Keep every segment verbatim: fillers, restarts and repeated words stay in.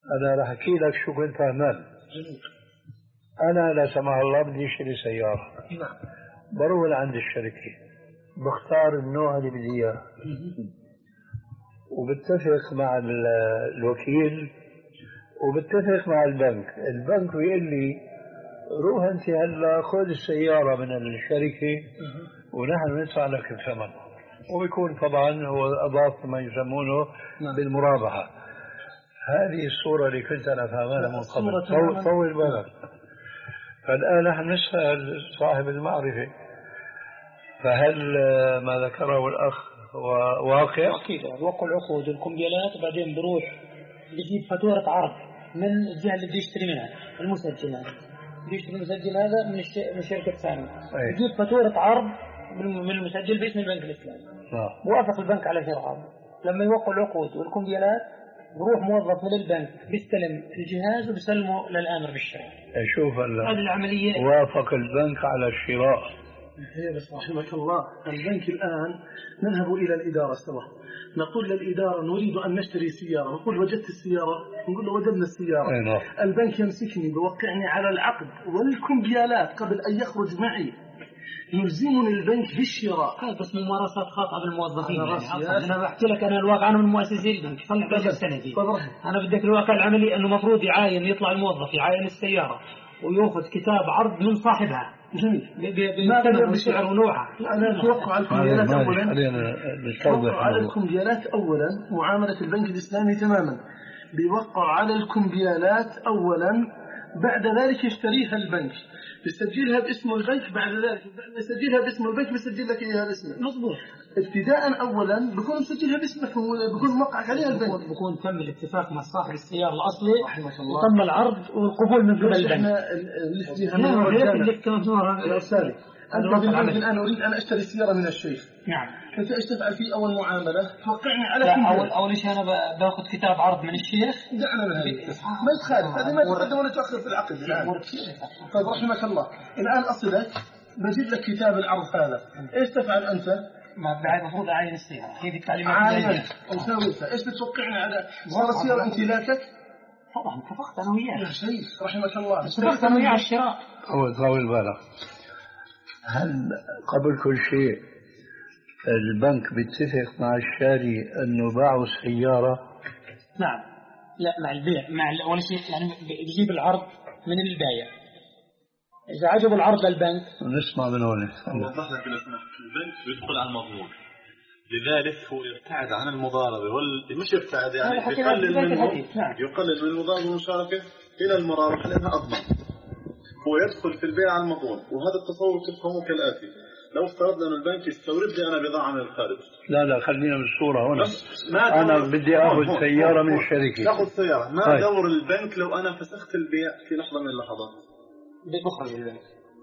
أنا راح أحكي لك شو كنت فهمان. أنا لا سمح الله بدي أشتري سيارة، بروح لعند الشركة بختار النوع اللي بدي إياه وبتفق مع الوكيل وبتفق مع البنك. البنك بيقول لي روح أنت هلا خذ السيارة من الشركة ونحن ندفع لك الثمن، ويكون طبعا هو أضاف ما يسمونه بالمرابحة. هذه الصورة اللي كنت أنا فاهمها من قبل. طول بالك. فالآن نحن نسأل صاحب المعرفة، فهل ما ذكره الأخ هو واقع؟ أكيد. وقع العقود والكمبيالات وبعدين بروح بجيب فاتورة عرض من الجهة اللي بده يشتري منها، المسجل هذا بده يشتري المسجل هذا من من الشركة الثانية، بجيب فاتورة عرض من المسجل باسم البنك الإسلامي. وافق البنك على شراء. لما يوقع العقود والكمبيالات بروح موظف من البنك بيستلم الجهاز وبيسلمه للآمر بالشراء. شوف هذه العملية. وافق البنك على الشراء. هي بس رحمك الله، البنك الآن نذهب إلى الإدارة سوا، نقول للإدارة نريد أن نشتري سيارة، نقول وجدت السيارة، نقول له وجدنا السيارة. البنك يمسكني بوقعني على العقد والكمبيالات قبل أن يخرج معي، يلزمني البنك بالشراء. هذا بس ممارسات خاطئة بالموظفين. يعني أنا بحكي لك أنا الواقع، أنا من مؤسسي البنك صلح بالك السنة دي. أنا بدك الواقع العملي أنه مفروض يعاين، يطلع الموظف يعاين السيارة ويأخذ كتاب عرض من صاحبها. جميل. بالثمن والسعر ونوعها. أنا أتوقع على الكمبيالات أولا. أتوقع على الكمبيالات أولا معاملة البنك الإسلامي تماما. بيوقع على الكمبيالات أولا، بعد ذلك يشتريها البنك، يسجلها باسم البنك، بعد ذلك يسجلها باسم البنك بيسجل لك اياها باسمك. مضبوط. ابتداء اولا بكون مسجلها باسمك وبكون موقعك عليها البنك، بكون تم الاتفاق مع صاحب السياره الاصلي وتم العرض والقبول من قبل البنك. احنا اللي يا استاذ أنت بالنسبة الآن أريد أن أشتري سيارة من الشيخ. نعم. كنت أشتغل في أول معاملة توقعني على لا أول أول شيء أنا باخذ كتاب عرض من الشيخ. دعنا من هذه ما يتخالف، هذه ما تقدم ولا تؤخر في العقد الآن. طيب رحمك الله، الآن أصلك بجيب لك كتاب العرض هذا، إيش تفعل أنت؟ ما بعد مفروض أعين السيارة، هذه التعليمات. عاين وسويتها، إيش بتوقعني على صار السيارة امتلاكك؟ طبعا اتفقت أنا وياه. يا شيخ رحمك الله، اتفقت أنا وياه على الشراء. أول طاول بالك. هل قبل كل شيء البنك بيتفق مع الشاري أنه باعوا السيارة؟ نعم. لا مع البيع، مع أول شيء يعني بيجيب العرض من البايع، إذا عجب العرض للبنك نسمع من هون. وضح لك البنك بيدخل على المضمون، لذلك هو يبتعد عن المضاربة وال... مش يبتعد يعني يقلل منه، يقلل من المضاربة والمشاركة إلى المرابحة لأنها أضمن. هو يدخل في البيع على المضمون، وهذا التصور تفهمه كالآتي: لو افترضنا أن البنك يستورد لي أنا بضاعة من الخارج. لا لا خلينا بالصورة هنا. أنا بدي أخذ سيارة من الشركة. تأخذ سيارة، ما هاي. دور البنك لو أنا فسخت البيع في لحظة من اللحظات؟ بخرج البنك.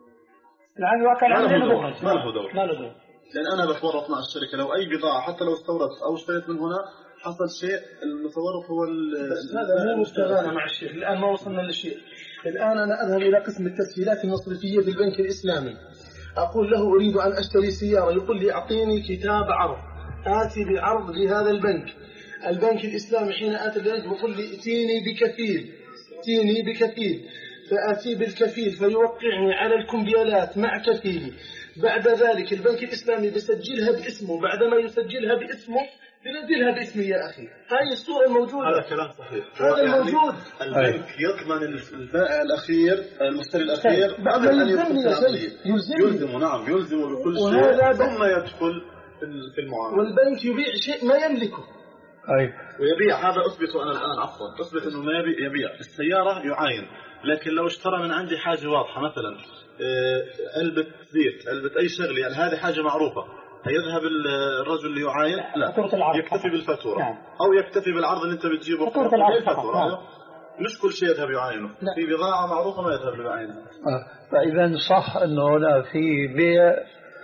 الآن الواقع العملي بخرج. ما له دور. ما له دور. لأن أنا بتورط مع الشركة، لو أي بضاعة حتى لو استوردت أو اشتريت من هنا حصل شيء، المتورط هو هذا مو مشتغلنا مع الشيخ. الآن ما وصلنا للشيء. الآن أنا أذهب إلى قسم التسهيلات المصرفية في البنك الإسلامي، أقول له أريد أن أشتري سيارة، يقول لي أعطيني كتاب عرض، آتي بعرض لهذا البنك. البنك الإسلامي حين آتي البنك بقول لي ائتيني بكفيل، ائتيني بكفيل، فآتي بالكفيل فيوقعني على الكمبيالات مع كفيلي. بعد ذلك البنك الإسلامي بيسجلها باسمه، بعدما يسجلها باسمه بنزلها باسمي يا أخي. هاي الصورة الموجودة. هذا كلام صحيح. هذا يعني الموجود. البنك يضمن البائع الأخير، المشتري الأخير قبل أن يدخل في العملية. يلزمه، نعم يلزمه بكل شيء ثم يدخل في المعاملة. والبنك يبيع شيء ما يملكه. أي. ويبيع، هذا أثبته أنا الآن عفوا، أثبت إنه ما يبيع. يبيع السيارة يعاين، لكن لو اشترى من عندي حاجة واضحة مثلا علبة زيت، علبة أي شغل، يعني هذه حاجة معروفة، هيذهب الرجل اللي يعاين لا يكتفي بالفاتورة. نعم. أو يكتفي بالعرض اللي أنت بتجيبه فاتورة الفاتورة. نعم. مش كل شيء يذهب يعاينه، في بضاعة معروفة ما يذهب يعاينه. آه. فإذا صح أنه هنا في بيع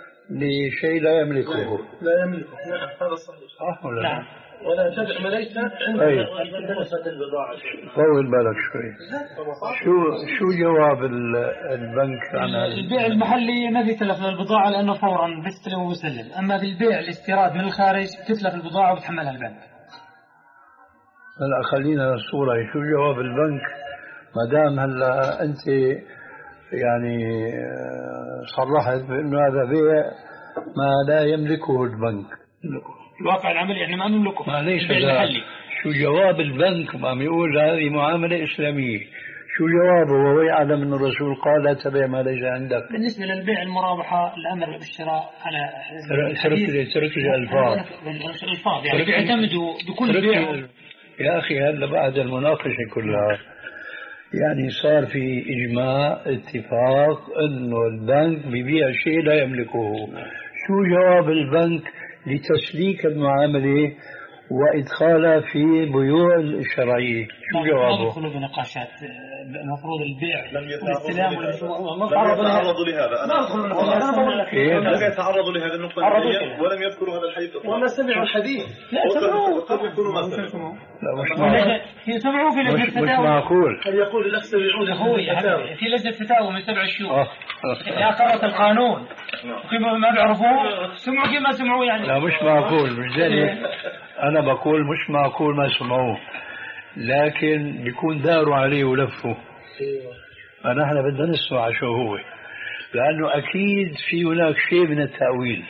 لشيء لا يملكه. لا يملكه. نعم هذا صحيح. صح ولا نعم. ولا تبع مليت عند البضاعة. طول بالك شوي. شو شو جواب البنك عن هذا؟ البيع المحلي ما بيتلف للبضاعة لأنه فورا بيستلم وبيسلم، أما في البيع الاستيراد من الخارج تتلف البضاعة وبتحملها البنك. هلا خلينا الصورة، شو جواب البنك ما دام هلا أنت يعني صرحت بأنه هذا بيع ما لا يملكه البنك؟ الواقع العملي احنا ما نملكه. ما ليش شو جواب البنك؟ ما عم يقول هذه معاملة إسلامية، شو جوابه وهو يعلم أن الرسول قال لا تبيع ما ليس عندك؟ بالنسبة للبيع المرابحة الأمر بالشراء على ترك ترك الألفاظ الألفاظ يعني بيعتمدوا بكل بيع. يا أخي هلا بعد المناقشة كلها يعني صار في إجماع اتفاق أنه البنك بيبيع شيء لا يملكه. شو جواب البنك لتسليك المعاملة وإدخالها في بيوع الشرعية؟ شو جوابه؟ ما يدخلوا بنقاشات المفروض البيع والاستلام ما تعرضوا لهذا. أنا لم يتعرضوا لهذا النقطة ولم يذكروا هذا الحديث ولا سمعوا الحديث. لا سمعوا قد يكونوا ما سمعوا. لا مش معقول. سمعوا في لجنة فتاوى. مش معقول. هل يقول الأخ سمعوا أخوي في لجنة فتاوى من سبع شهور يا قرأت القانون كيما ما بيعرفوه سمعوا كيما سمعوا يعني. لا مش معقول. مش ذلك أنا بقول مش معقول ما سمعوه، لكن بيكون داروا عليه ولفوا. فنحن بدنا نسمع شو هو، لأنه أكيد في هناك شيء من التأويل.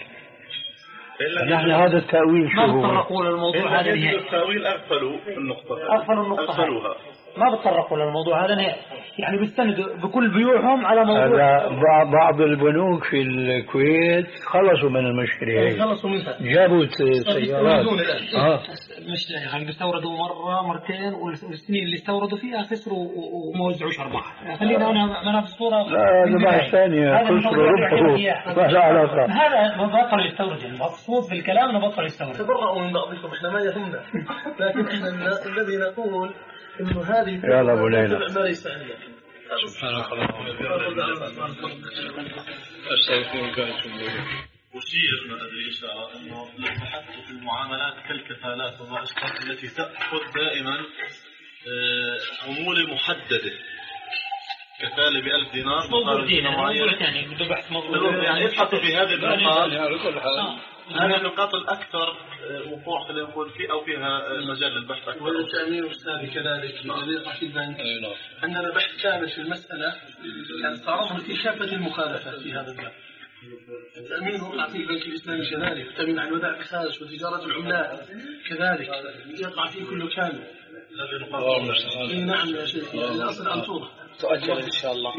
نحن هذا التأويل شو هو؟ ما بتطرقوا للموضوع هذا نهائي. التأويل أغفلوا النقطة. أغفلوا النقطة. أغفلوها. ما بتطرقوا للموضوع هذا نهائي، يعني بيستندوا بكل بيوعهم على موضوع. بعض البنوك في الكويت خلصوا من المشكلة، خلصوا منها، جابوا سيارات. اه مش يعني بيستوردوا مرة مرتين والسنين اللي استوردوا فيها خسروا وما وزعوش أرباح. خلينا أنا أنا في الصورة. لا هذا بحث ثاني، خسروا ربحوا ما له علاقة. هذا بطل يستورد، يعني مقصود في الكلام إنه بطل يستورد. تبرؤوا من بعضكم، إحنا ما يهمنا، لكن إحنا الذي نقول إنه هذه يلا أبو ليلى ما ليس عندنا. سبحانك اللهم وبحمدك أستغفرك وأتوب إليك. أشير ما أدري إشارة أنه لو بحثت في المعاملات كالكفالات وما أشبه التي تأخذ دائما عمولة محددة، كفالة بألف دينار موضوع دينار موضوع ثاني بده بحث موضوع يعني يبحثوا في هذه النقاط. هذه النقاط الأكثر وقوع خلينا نقول في أو فيها مجال للبحث أكثر. والتأمين أستاذي كذلك في البنك عندنا بحث كامل في المسألة، يعني تعرضنا في كافة المخالفات في هذا الباب. التأمين وقع في البنك الإسلامي كذلك، التأمين على الودائع الخارج وتجارة العملات كذلك يقع فيه كله كامل. نعم يا شيخ، الأصل أن توضح تؤجل إن شاء الله.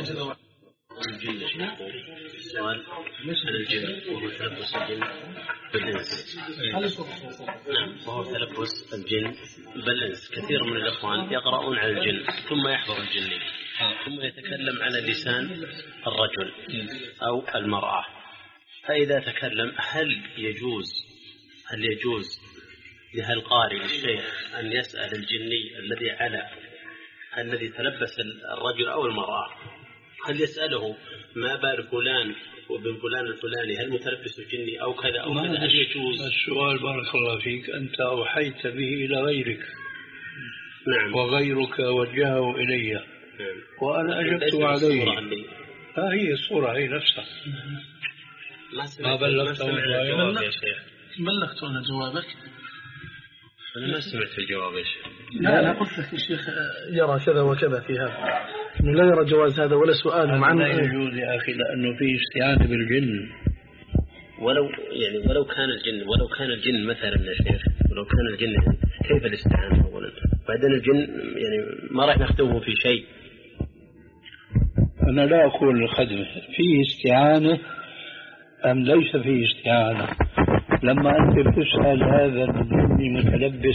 الجن السؤال عن الجن وهو تلبس الجن بالإنس. نعم وهو تلبس الجن بالإنس. كثير من الإخوان يقرؤون عن الجن ثم يحضر الجني ثم يتكلم على لسان الرجل أو المرأة. فإذا تكلم هل يجوز هل يجوز لهالقارئ الشيخ أن يسأل الجني الذي على الذي تلبس الرجل أو المرأة، هل يسأله ما بال فلان وابن فلان الفلاني هل متلبس الجني أو كذا أو كذا؟ هل يجوز؟ السؤال بارك الله فيك أنت أوحيت به إلى غيرك. نعم. وغيرك وجهه إلي. نعم. وأنا أجبت عليه. ها هي الصورة هي نفسها. ما بلغت الجواب يا شيخ. بلغتونا جوابك. أنا ما سمعت الجواب يا شيخ. لا أنا قلت لك الشيخ يرى كذا وكذا في هذا، إنه لا يرى جواز هذا ولا سؤالهم عنه. لا يجوز يا أخي لأنه فيه استعانة بالجن. ولو يعني ولو كان الجن ولو كان الجن مثلا يا شيخ ولو كان الجن كيف الاستعانة أولا؟ بعدين الجن يعني ما راح نخدمه في شيء. أنا لا أقول الخدمة فيه استعانة أم ليس فيه استعانة. لما أنت بتسأل هذا الجن متلبس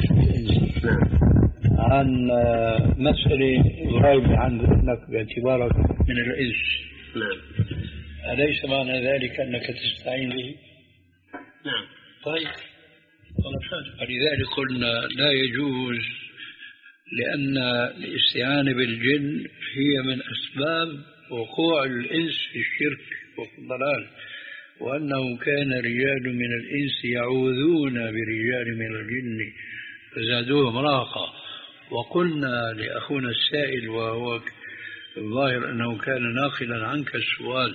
عن مسألة غايبة عن ذهنك باعتبارك من الإنس، نعم، أليس معنى ذلك أنك تستعين به؟ نعم. طيب فلذلك قلنا لا يجوز، لأن الاستعانة بالجن هي من أسباب وقوع الإنس في الشرك وفي الضلال، وأنه كان رجال من الإنس يعوذون برجال من الجن فزادوهم رهقا. وقلنا لأخونا السائل وهو الظاهر أنه كان ناقلا عنك السؤال،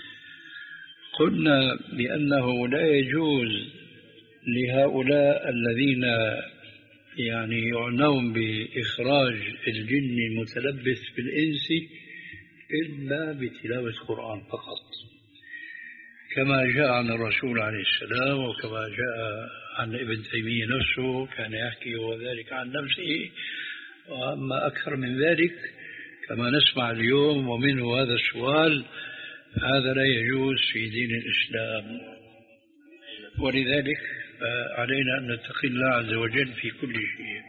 قلنا بأنه لا يجوز لهؤلاء الذين يعني يعنون بإخراج الجن المتلبس بالإنس إلا بتلاوة القرآن فقط، كما جاء عن الرسول عليه السلام، وكما جاء عن ابن تيمية نفسه كان يحكي وذلك عن نفسه. وأما أكثر من ذلك كما نسمع اليوم ومنه هذا السؤال، هذا لا يجوز في دين الإسلام. ولذلك علينا أن نتقي الله عز وجل في كل شيء.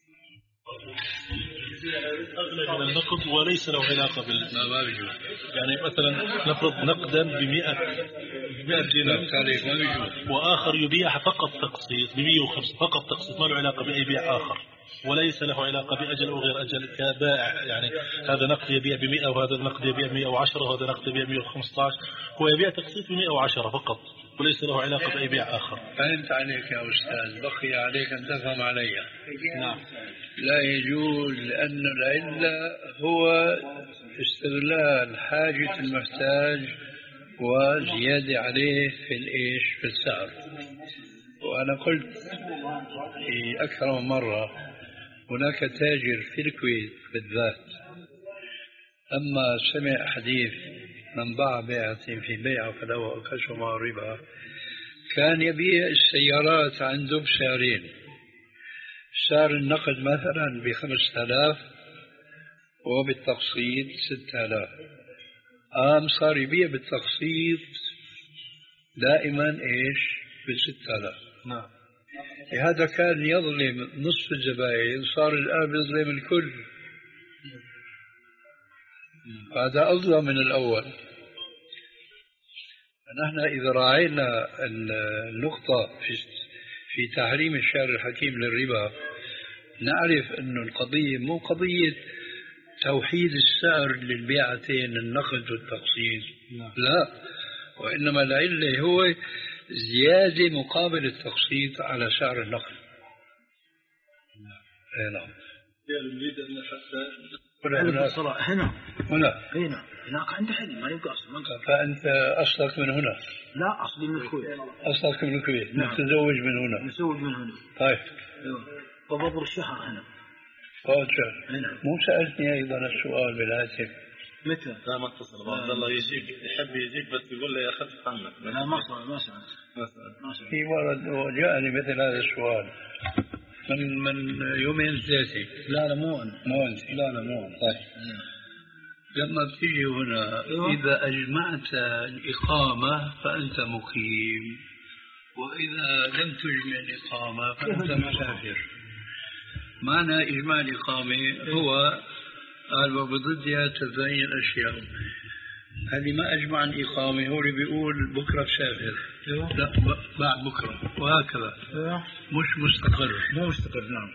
أغلب من النقد وليس له علاقة بالمال، يعني مثلا نفرض نقدا بمئة بمئة دينار وآخر يبيع فقط تقسيط بمئة وخمسة فقط تقسيط، ما له علاقة بأي بيع آخر، وليس له علاقة بأجل أو غير أجل كبائع. يعني هذا نقد يبيع بمئة وهذا نقد يبيع بمئة وعشرة وهذا نقد يبيع بمئة وخمسة عشر، هو يبيع تقسيط بمئة وعشرة فقط وليس له علاقة بأي بيع آخر. فهمت عليك يا أستاذ، بقي عليك أن تفهم علي. نعم. لا يجوز، لأن العلة هو استغلال حاجة المحتاج وزيادة عليه في الإيش في السعر. وأنا قلت في أكثر من مرة هناك تاجر في الكويت بالذات أما سمع حديث من باع بيعة في بيعة فله كسبها ربا، كان يبيع السيارات عنده بسعرين، سعر النقد مثلا بخمسة آلاف وبالتقسيط ستة آلاف. قام صار يبيع بالتقسيط دائما ايش بستة آلاف. نعم. لهذا كان يظلم نصف الزبائن، صار الآن يظلم الكل. هذا أظلم من الأول. نحن إذا راعينا النقطة في في تحريم الشارع الحكيم للربا، نعرف أن القضية مو قضية توحيد السعر للبيعتين النقد والتقسيط، لا، وإنما العلة هو زيادة مقابل التقسيط على سعر النقد. نعم. نريد أن حتى هنا هنا هنا هنا هنا هناك عند حد ما يبقى أصلا. فأنت أصلك من هنا؟ لا، أصلي من الكويت. أصلك من الكويت. نعم. متزوج من هنا؟ متزوج من هنا. طيب. وبضر الشهر هنا. فوت شهر. هنا. مو سألتني أيضا السؤال بالهاتف؟ متى؟ لا ما اتصل. عبد الله يجيك، يحب يجيك بس يقول لي أخذت عنك. لا ما صار ما سأل. ما سأل. في ورد وجاءني مثل هذا السؤال من من يومين ثلاثة. لا لا مو أنا. مو أنت. لا لا مو أنا. طيب. لما بتيجي هنا إذا أجمعت الإقامة فأنت مقيم، وإذا لم تجمع الإقامة فأنت مسافر. معنى إجماع الإقامة هو قال وبضدها تبين الأشياء. اللي ما أجمع الإقامة هو اللي بيقول بكرة بسافر، لا بعد بكرة وهكذا، مش مستقر. مو مستقر. نعم.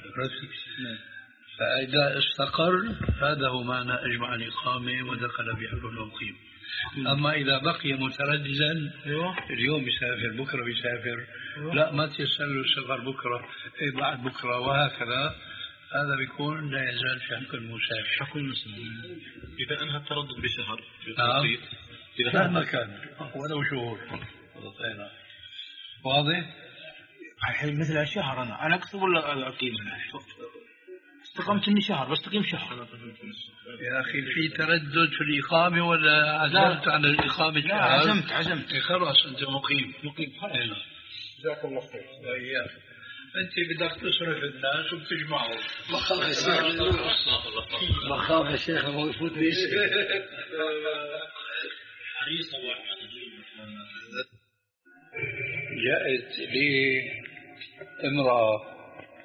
فإذا استقر هذا هو معنى أجمع الإقامة ودخل في حكم المقيم. أما إذا بقي مترددا اليوم يسافر بكرة بيسافر، لا ما تيسر له السفر بكرة إيه بعد بكرة وهكذا، هذا بيكون لا يزال في حكم المسافر. حكم المسافر إذا أنهى التردد بشهر آه. إذا مهما كان ولو شهور. واضح؟ الحين مثل الشهر أنا أنا أقصد ولا أقيم؟ استقمت إني شهر بستقيم شهر. يا أخي في تردد في الإقامة ولا عزمت على الإقامة؟ لا عزمت عزمت. خلاص أنت مقيم. مقيم خلاص. جزاكم الله خير. وإياك. أنت بدك تصرف الناس وبتجمعهم. بخاف يا شيخ ما يفوت لي شيء. جاءت لي امرأة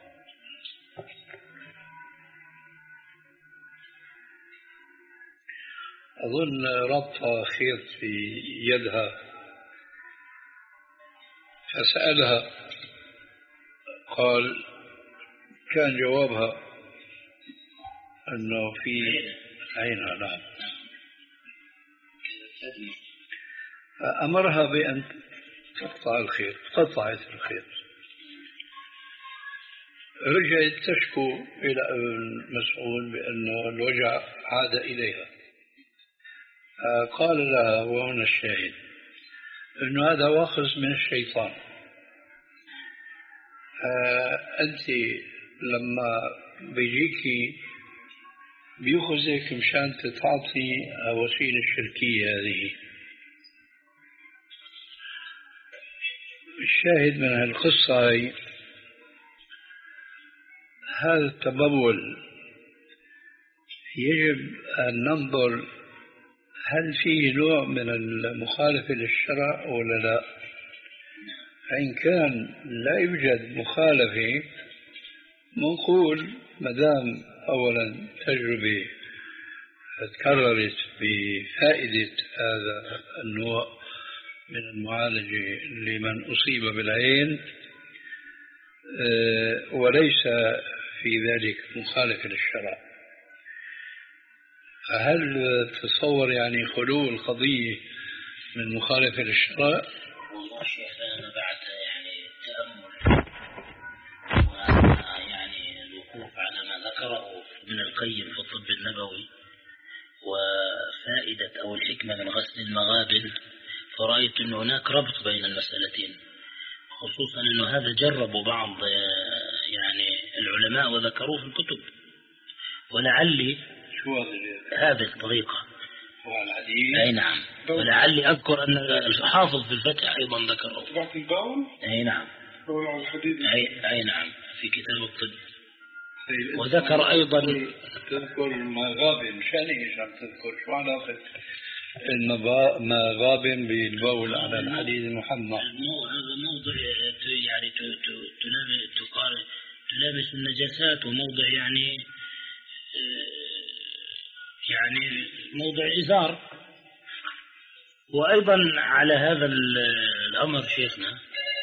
أظن ربطها خيط في يدها، فسألها قال كان جوابها أنه في عينها. نعم. أمرها بأن تقطع الخيط، قطعت الخيط، رجعت تشكو إلى المسؤول بأنه الوجع عاد إليها. قال لها وهنا الشاهد أنه هذا واخذ من الشيطان. أنت لما بيجيكي بيأخذك مشان تعطي وسيلة الشركية هذه. الشاهد من هالقصة هي هذا التبول يجب أن ننظر هل فيه نوع من المخالفة للشرع ولا لا. فإن كان لا يوجد مخالفة نقول مدام أولا تجربة تكررت بفائدة هذا النوع من المعالجة لمن أصيب بالعين وليس في ذلك مخالفة للشرع، هل تصور يعني خلو القضية من مخالفة للشرع؟ والله شيخ أنا بعد يعني تأمل ويعني الوقوف على ما ذكره ابن القيم في الطب النبوي وفائدة أو الحكمة من غسل المغابن، فرأيت أن هناك ربط بين المسألتين، خصوصا أنه هذا جربوا بعض يعني العلماء وذكروه في الكتب، ولعلي شو هذه الطريقة أي نعم، ولعلي أذكر أن الحافظ في الفتح أيضا ذكره أي نعم أي, أي نعم في كتاب الطب، وذكر أيضا تذكر المغابن مشان إيش عم تذكر شو علاقة المغابن بالبول على الحديد المحمى؟ هذا موضع يعني تلامس النجاسات، وموضع يعني يعني موضع إزار. وأيضا على هذا الأمر شيخنا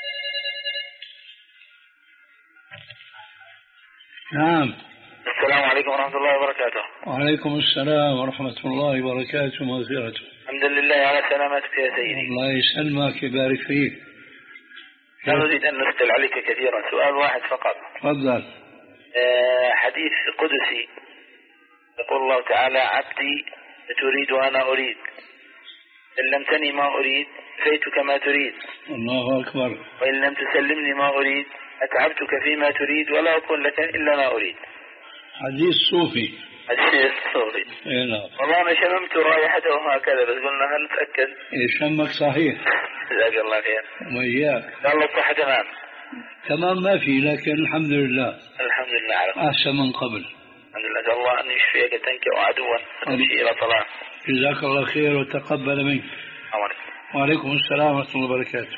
نعم. السلام عليكم ورحمة الله وبركاته. وعليكم السلام ورحمة الله وبركاته ومغفرته. الحمد لله على سلامتك يا سيدي. الله يسلمك ويبارك فيك. لا نريد أن نسأل عليك كثيرا، سؤال واحد فقط. تفضل. أه حديث قدسي يقول الله تعالى: عبدي تريد وأنا أريد، إن لم تني ما أريد أتيتك ما تريد. الله أكبر. وإن لم تسلمني ما أريد أتعبتك فيما تريد ولا أكون لك إلا ما أريد. حديث صوفي. حديث صوفي. إيه نعم. والله أنا شممت رائحته هكذا، بس قلنا هل نتأكد. إيه شمك صحيح. جزاك الله خير. وإياك. الله الصحة تمام. تمام ما في، لكن الحمد لله. الحمد لله على خير. أحسن من قبل. الحمد لله. أسأل الله أن يشفيك تنكئ عدوا وتمشي إلى صلاة. جزاك الله خير وتقبل منك. أمرك. وعليكم السلام ورحمة الله وبركاته.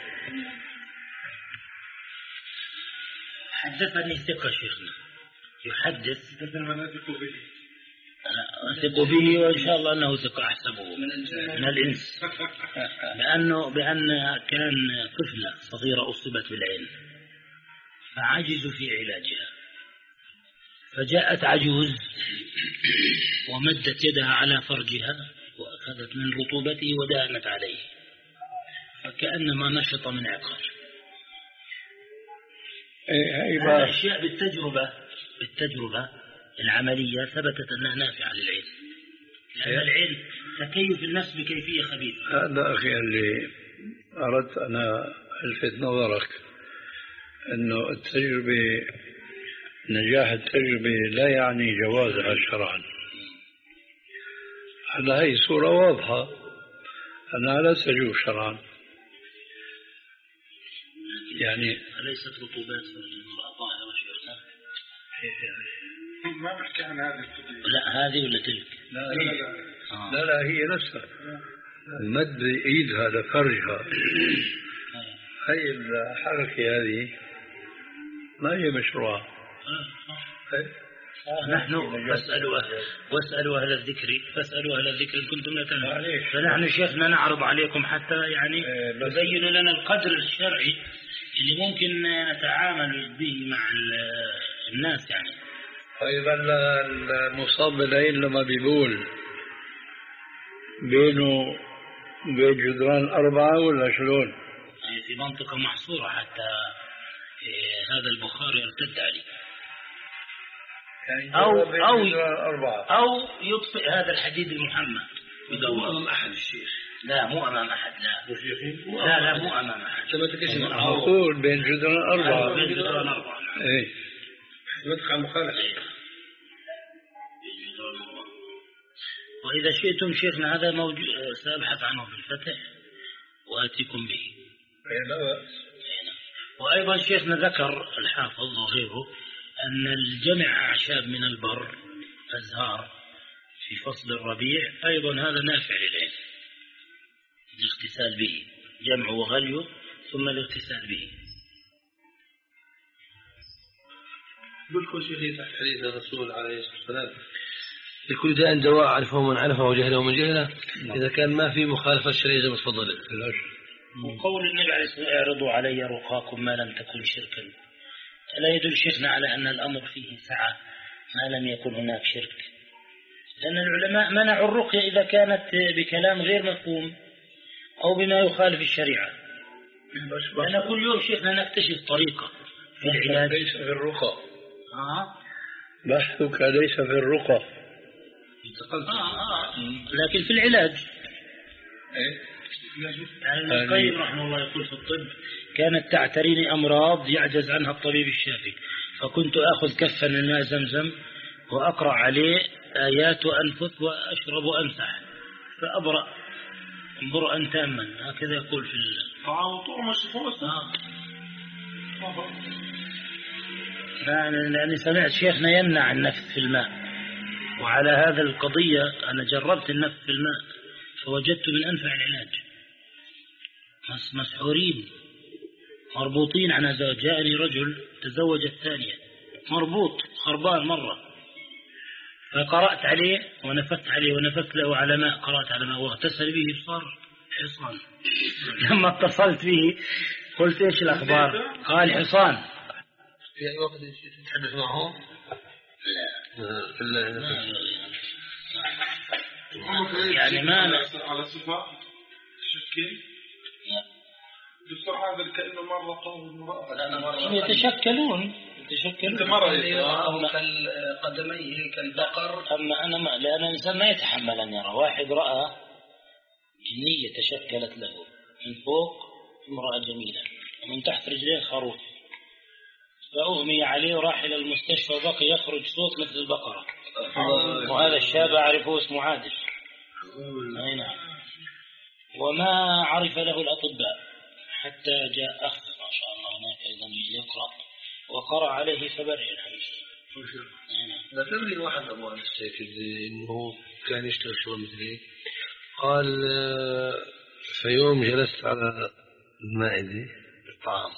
حدثني ثقة شيخنا يحدث أثق به، وإن شاء الله أنه ثقة أحسبه من الإنس، لأنه بأن كان طفلة صغيرة أصيبت بالعين فعجزوا في علاجها، فجاءت عجوز ومدت يدها على فرجها وأخذت من رطوبته ودانت عليه فكأنما نشط من عقار. هذه الأشياء بالتجربة بالتجربة العملية ثبتت أنها نافعة للعين، لأن العين تكيف النفس بكيفية خبيثة. هذا أخي اللي أردت أنا ألفت نظرك أنه التجربة، نجاح التجربة لا يعني جوازها شرعا. هذا هي صورة واضحة أنها لا تجوز شرعا. يعني أليست رطوبات فرج المرأة طاهرة شيخنا؟ ما بحكي عن هذه القضية. لا هذه ولا تلك؟ لا لا لا, آه. لا, لا هي نفسها المد إيدها لفرجها. هي الحركة هذه ما هي مشروعة. نحن فاسألوا واسألوا أهل الذكر فاسألوا أهل الذكر إن كنتم لا تعلمون. فنحن شيخنا نعرض عليكم حتى يعني يبين لنا القدر الشرعي اللي ممكن نتعامل به مع الناس. يعني طيب المصاب بالعين لما بيقول بينه بين جدران أربعة ولا شلون؟ يعني في منطقة محصورة حتى هذا البخار يرتد عليه، يعني أو أو أربعة. أو يطفئ هذا الحديد المحمى بدور. أمام أحد الشيخ. لا مو أمام أحد. لا لا لا مو أمام أحد. أقول بين جدران أربعة. بين جدران أربعة. إيه. مدخل مخالف. وإذا شئتم شيخنا هذا موجود سأبحث عنه في الفتح وآتيكم به. وأيضا شيخنا ذكر الحافظ وغيره أن الجمع أعشاب من البر أزهار في فصل الربيع أيضا هذا نافع للعلم، الاغتسال به، جمع وغليه ثم الاغتسال به. بالكل شيء تحت حديث الرسول عليه الصلاة والسلام لكل داء دواء عرفه من عرفه وجهله من جهله، إذا كان ما في مخالفة الشرعية زي ما تفضلت. وقول النبي عليه الصلاة والسلام اعرضوا علي رقاكم ما لم تكن شركا، لا يدل شيخنا على أن الأمر فيه سعة ما لم يكن هناك شرك، لأن العلماء منعوا الرقية إذا كانت بكلام غير مفهوم أو بما يخالف الشريعة. لأن كل يوم شيخنا نكتشف طريقة في العلاج. ليس في الرقى. آه. بحثك ليس في الرقى. آه آه. لكن في العلاج. يعني ابن القيم رحمه الله يقول في الطب كانت تعتريني أمراض يعجز عنها الطبيب الشافي، فكنت أخذ كفا من ماء زمزم وأقرأ عليه آيات وأنفث وأشرب وأمسح فأبرأ برءا تاما. هكذا يقول في آه. لأني سمعت شيخنا يمنع النفث في الماء، وعلى هذا القضية أنا جربت النفث في الماء فوجدت من أنفع العلاج. مسحورين مربوطين على زوج، جاءني رجل تزوج الثانية مربوط خربان مرة، فقرأت عليه ونفثت عليه ونفثت له على ماء، قرأت على ماء واغتسل به صار حصان. لما اتصلت به قلت ايش الأخبار؟ قال حصان. في أي وقت تتحدث معه؟ لا لا يعني ما أنا على صفة تشكل دكتور هذا كأنه مرة طاول يتشكلون يتشكلون مرة كالقدميه كالبقر. أما أنا ما لأن الإنسان ما يتحمل أن يرى واحد رأى جنية تشكلت له من فوق امرأة جميلة ومن تحت رجليه خروف، فأغمي عليه وراح إلى المستشفى وبقي يخرج صوت مثل البقرة، وهذا الشاب أعرفه اسمه عادل. أي نعم. وما عرف له الأطباء حتى جاء أخ ما شاء الله هناك أيضا يقرأ وقرأ عليه فبرئ الحمد. لا تدري واحد أبو أنس إنه كان يشتغل شغل مثلي، قال في يوم جلست على المائدة الطعام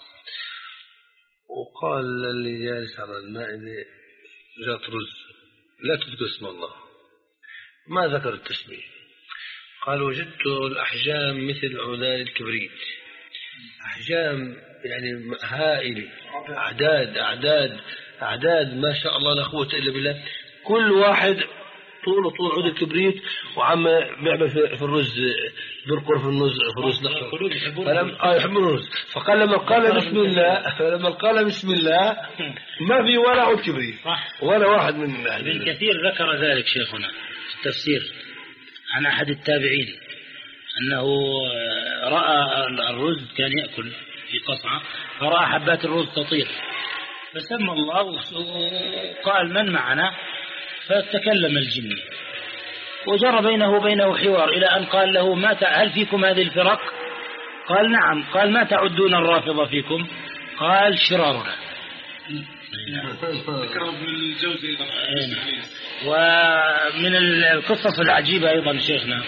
وقال اللي جالس على المائدة جاءت رز لا تذكر اسم الله، ما ذكر التسمية، قال وجدت الأحجام مثل عودان الكبريت، أحجام يعني هائلة، أعداد أعداد أعداد ما شاء الله لا قوة إلا بالله، كل واحد طول طول عود الكبريت وعم بيعمل في الرز بيرقر في الرز في الرز فلما آه يحبون الرز، فقال لما قال بسم الله فلما قال بسم الله ما في ولا عود كبريت ولا واحد من ابن كثير ذكر ذلك شيخنا في التفسير عن أحد التابعين أنه رأى الرز كان يأكل في قصعة فرأى حبات الرز تطير فسمى الله وقال من معنا، فتكلم الجن وجرى بينه وبينه حوار إلى أن قال له ما هل فيكم هذه الفرق؟ قال نعم. قال ما تعدون الرافضة فيكم؟ قال شرارنا. ومن القصص العجيبة أيضا شيخنا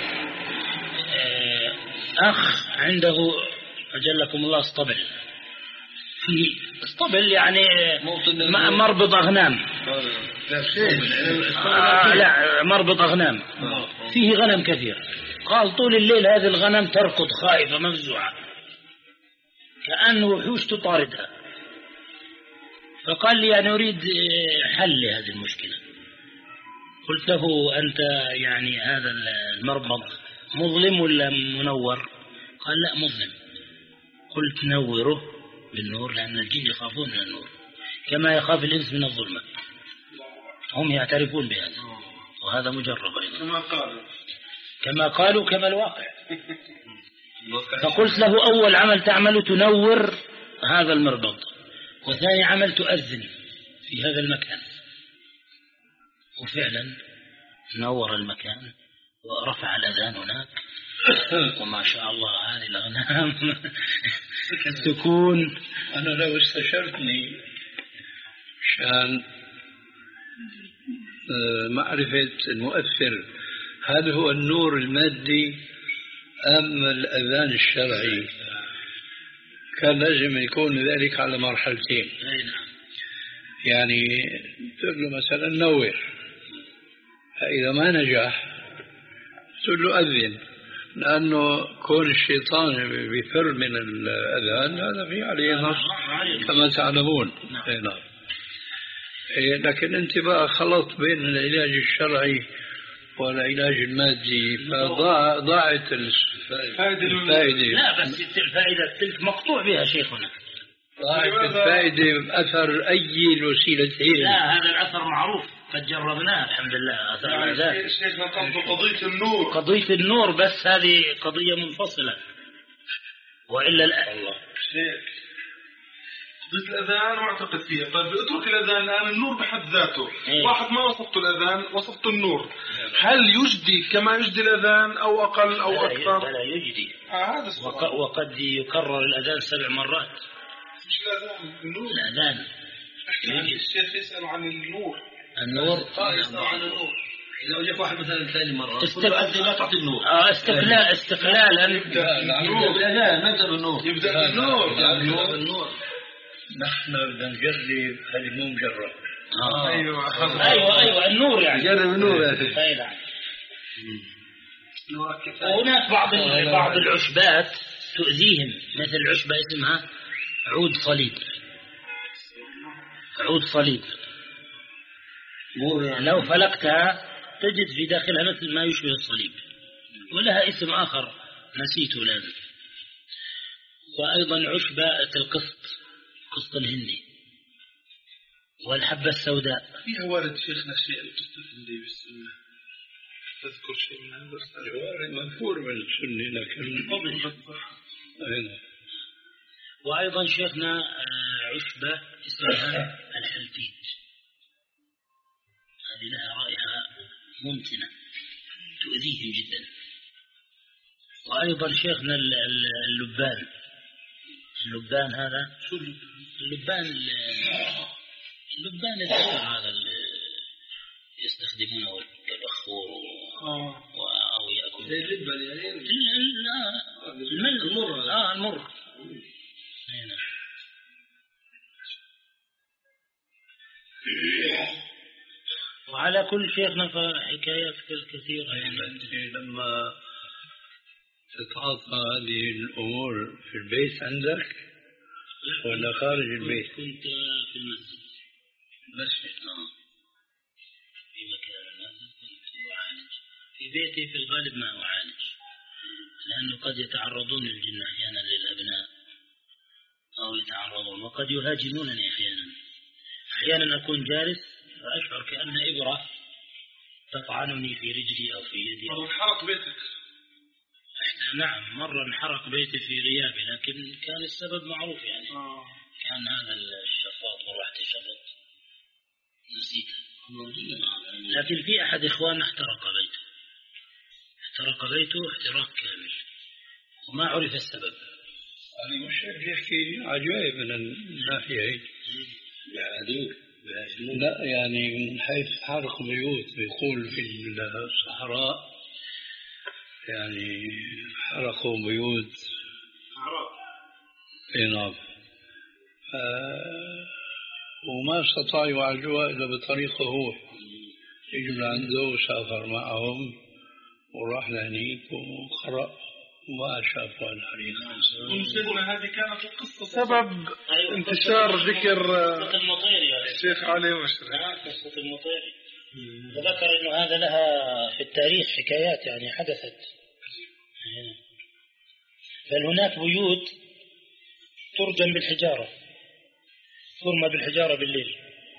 أخ عنده أجلكم الله اسطبل، في اسطبل يعني مربض أغنام آه لا مربض أغنام فيه غنم كثير، قال طول الليل هذه الغنم تركض خائفة مفزوعة كأن وحوش تطاردها، فقال لي أنا أريد حل لهذه المشكلة. قلت له أنت يعني هذا المربض مظلم ولا منور؟ قال لا مظلم. قلت نوره بالنور لأن الجن يخافون من النور كما يخاف الإنس من الظلمة، هم يعترفون بهذا وهذا مجرب أيضا كما قالوا كما قالوا كما الواقع. فقلت له أول عمل تعمل تنور هذا المربض، وثاني عمل تؤذن في هذا المكان، وفعلا نور المكان ورفع الأذان هناك، وما شاء الله هذه الأغنام السكون. أنا لو استشرتني عشان معرفة المؤثر هل هو النور المادي أم الأذان الشرعي، كان لازم يكون ذلك على مرحلتين. يعني تقول له مثلا نور، فإذا ما نجح تقول له أذن، لأنه كون الشيطان بيفر من الأذان هذا في عليه نص كما تعلمون. لكن أنت بقى خلط بين العلاج الشرعي والعلاج المادي، فضاعت الفائدة. لا بس الفائدة تلك مقطوع بها شيخنا، ضاعت الفائدة أثر أي الوسيلتين. لا هذا الأثر معروف قد جربناه الحمد لله. أثر يعني شيخنا قضية النور، قضية النور بس هذه قضية منفصلة، وإلا الآن الله شيخ قضية الأذان واعتقد فيها. طيب اترك الأذان الآن، النور بحد ذاته إيه؟ واحد ما وصفت الأذان وصفت النور، هل يجدي كما يجدي الأذان أو أقل أو أكثر؟ لا يجدي. آه وق... وقد يكرر الأذان سبع مرات. مش الأذان، النور. الأذان الشيخ يسأل عن النور. النور آه يسأل عن النور. إذا وجدك واحد مثلا ثاني مرة استقلال لا تعطي النور. آه استقلال استقلالا يبدأ بالأذان ما يبدأ بالنور. يبدأ بالنور. يبدأ بالنور. نحن بدنا نجرب هذه مو مجرب. آه. أيوة أيوة أيوة النور يعني. جرب النور يا أخي. أيوة. وهناك بعض بعض العشبات تؤذيهم، مثل العشبة اسمها عود صليب. عود صليب لو فلقتها تجد في داخلها مثل ما يشبه الصليب، ولها اسم آخر نسيته الآن. وأيضا عشبة القسط، قسط الهندي، والحبة السوداء. فيها وارد شيخنا شيء القسط الهندي بالسنة، تذكر شيء من هذا؟ الوارد منفور من السنة لكن وأيضا شيخنا عشبة اسمها الحلفيت، هذه لها رائحة ممتنة تؤذيهم جدا. وأيضا شيخنا اللبان، اللبان هذا شو اللبان؟ اللبان الذكر هذا اللي يستخدمونه كالبخور أو يأكل زي اللبن يعني. لا المر آه المر هنا. وعلى كل شيخنا فحكايات كثيرة يعني. لما تتعاطى هذه الأمور في البيت عندك ولا خارج البيت؟ كنت في المسجد. مسجد في مكان المسجد كنت أعالج. في بيتي في الغالب ما أعالج، لأنه قد يتعرضون الجن أحيانا للأبناء أو يتعرضون، وقد يهاجمونني أحيانا. أحيانا أكون جالس فأشعر كأن إبرة تطعنني في رجلي أو في يدي. مرة انحرق بيتك؟ نعم مرة انحرق بيتي في غيابي، لكن كان السبب معروف يعني. آه. كان هذا الشفاط ورحت شفط نسيته. لكن في أحد إخواننا احترق بيته، احترق بيته احتراق كامل وما عرف السبب. يعني مش يحكي عجائب من الناحية بعدين لا يعني من حيث حرق بيوت، بيقول في الصحراء يعني حرقوا بيوت اي نعم، وما استطاعوا يعالجوها الا بطريقه هو، يجوا لعنده وسافر معهم وراح لهنيك وقرأ وما شافوا الحريق. ومسلمنا هذه كانت القصة سبب انتشار ذكر الشيخ علي مشري. قصة المطيري وذكر انه هذا لها في التاريخ حكايات يعني حدثت. بل هناك بيوت ترجم بالحجارة، ترمى بالحجارة بالليل.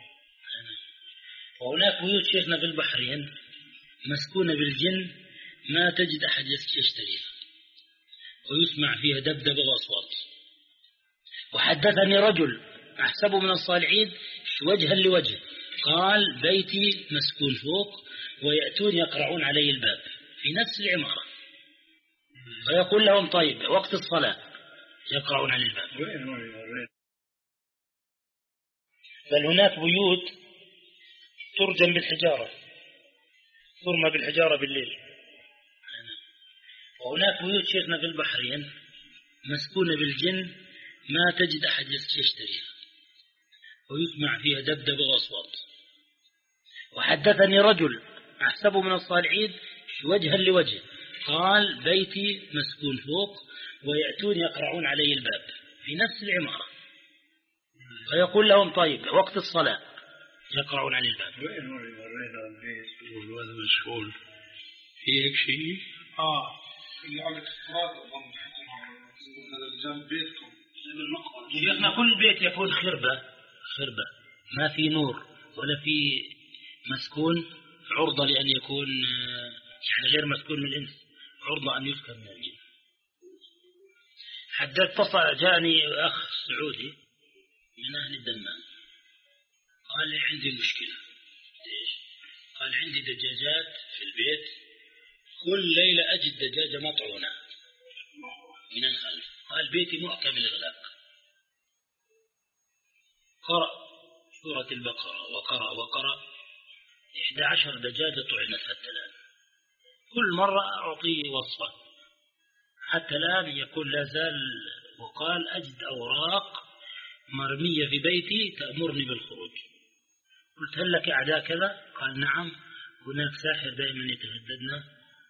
وهناك بيوت شيخنا في البحرين مسكونة بالجن ما تجد أحد يشتريها، ويسمع فيها دبدبة وأصوات. وحدثني رجل أحسبه من الصالحين وجها لوجه. قال بيتي مسكون فوق ويأتون يقرعون علي الباب في نفس العمارة، فيقول لهم طيب وقت الصلاة يقرعون علي الباب. بل هناك بيوت ترجم بالحجارة، ترمى بالحجارة بالليل. وهناك بيوت شيخنا في البحرين مسكونة بالجن ما تجد أحد يشتريها، ويسمع فيها دبدبة وأصوات. وحدثني رجل أحسبه من الصالحين وجها لوجه، قال بيتي مسكون فوق ويأتون يقرعون علي الباب في نفس العمارة، فيقول لهم طيب وقت الصلاة يقرعون علي الباب. وين ورينا البيت والولد مشغول في هيك شيء؟ اه اللي على الاستراد اظن هذا جنب بيتكم. شيخنا كل بيت يكون خربة خربة ما في نور ولا في مسكون، عرضة لأن يكون يعني غير مسكون من الإنس، عرضة أن يسكن من الجن. حتى اتصل جاءني أخ سعودي من أهل الدمام، قال لي عندي مشكلة. ليش؟ قال عندي دجاجات في البيت، كل ليلة أجد دجاجة مطعونة من الخلف. قال بيتي محكم الإغلاق. قرأ سورة البقرة وقرأ وقرأ إحدى عشر دجاجة طعنت حتى الآن. كل مرة أعطيه وصفة حتى الآن يكون لا زال. وقال أجد أوراق مرمية في بيتي تأمرني بالخروج. قلت هل لك أعداء كذا؟ قال نعم، هناك ساحر دائما يتهددنا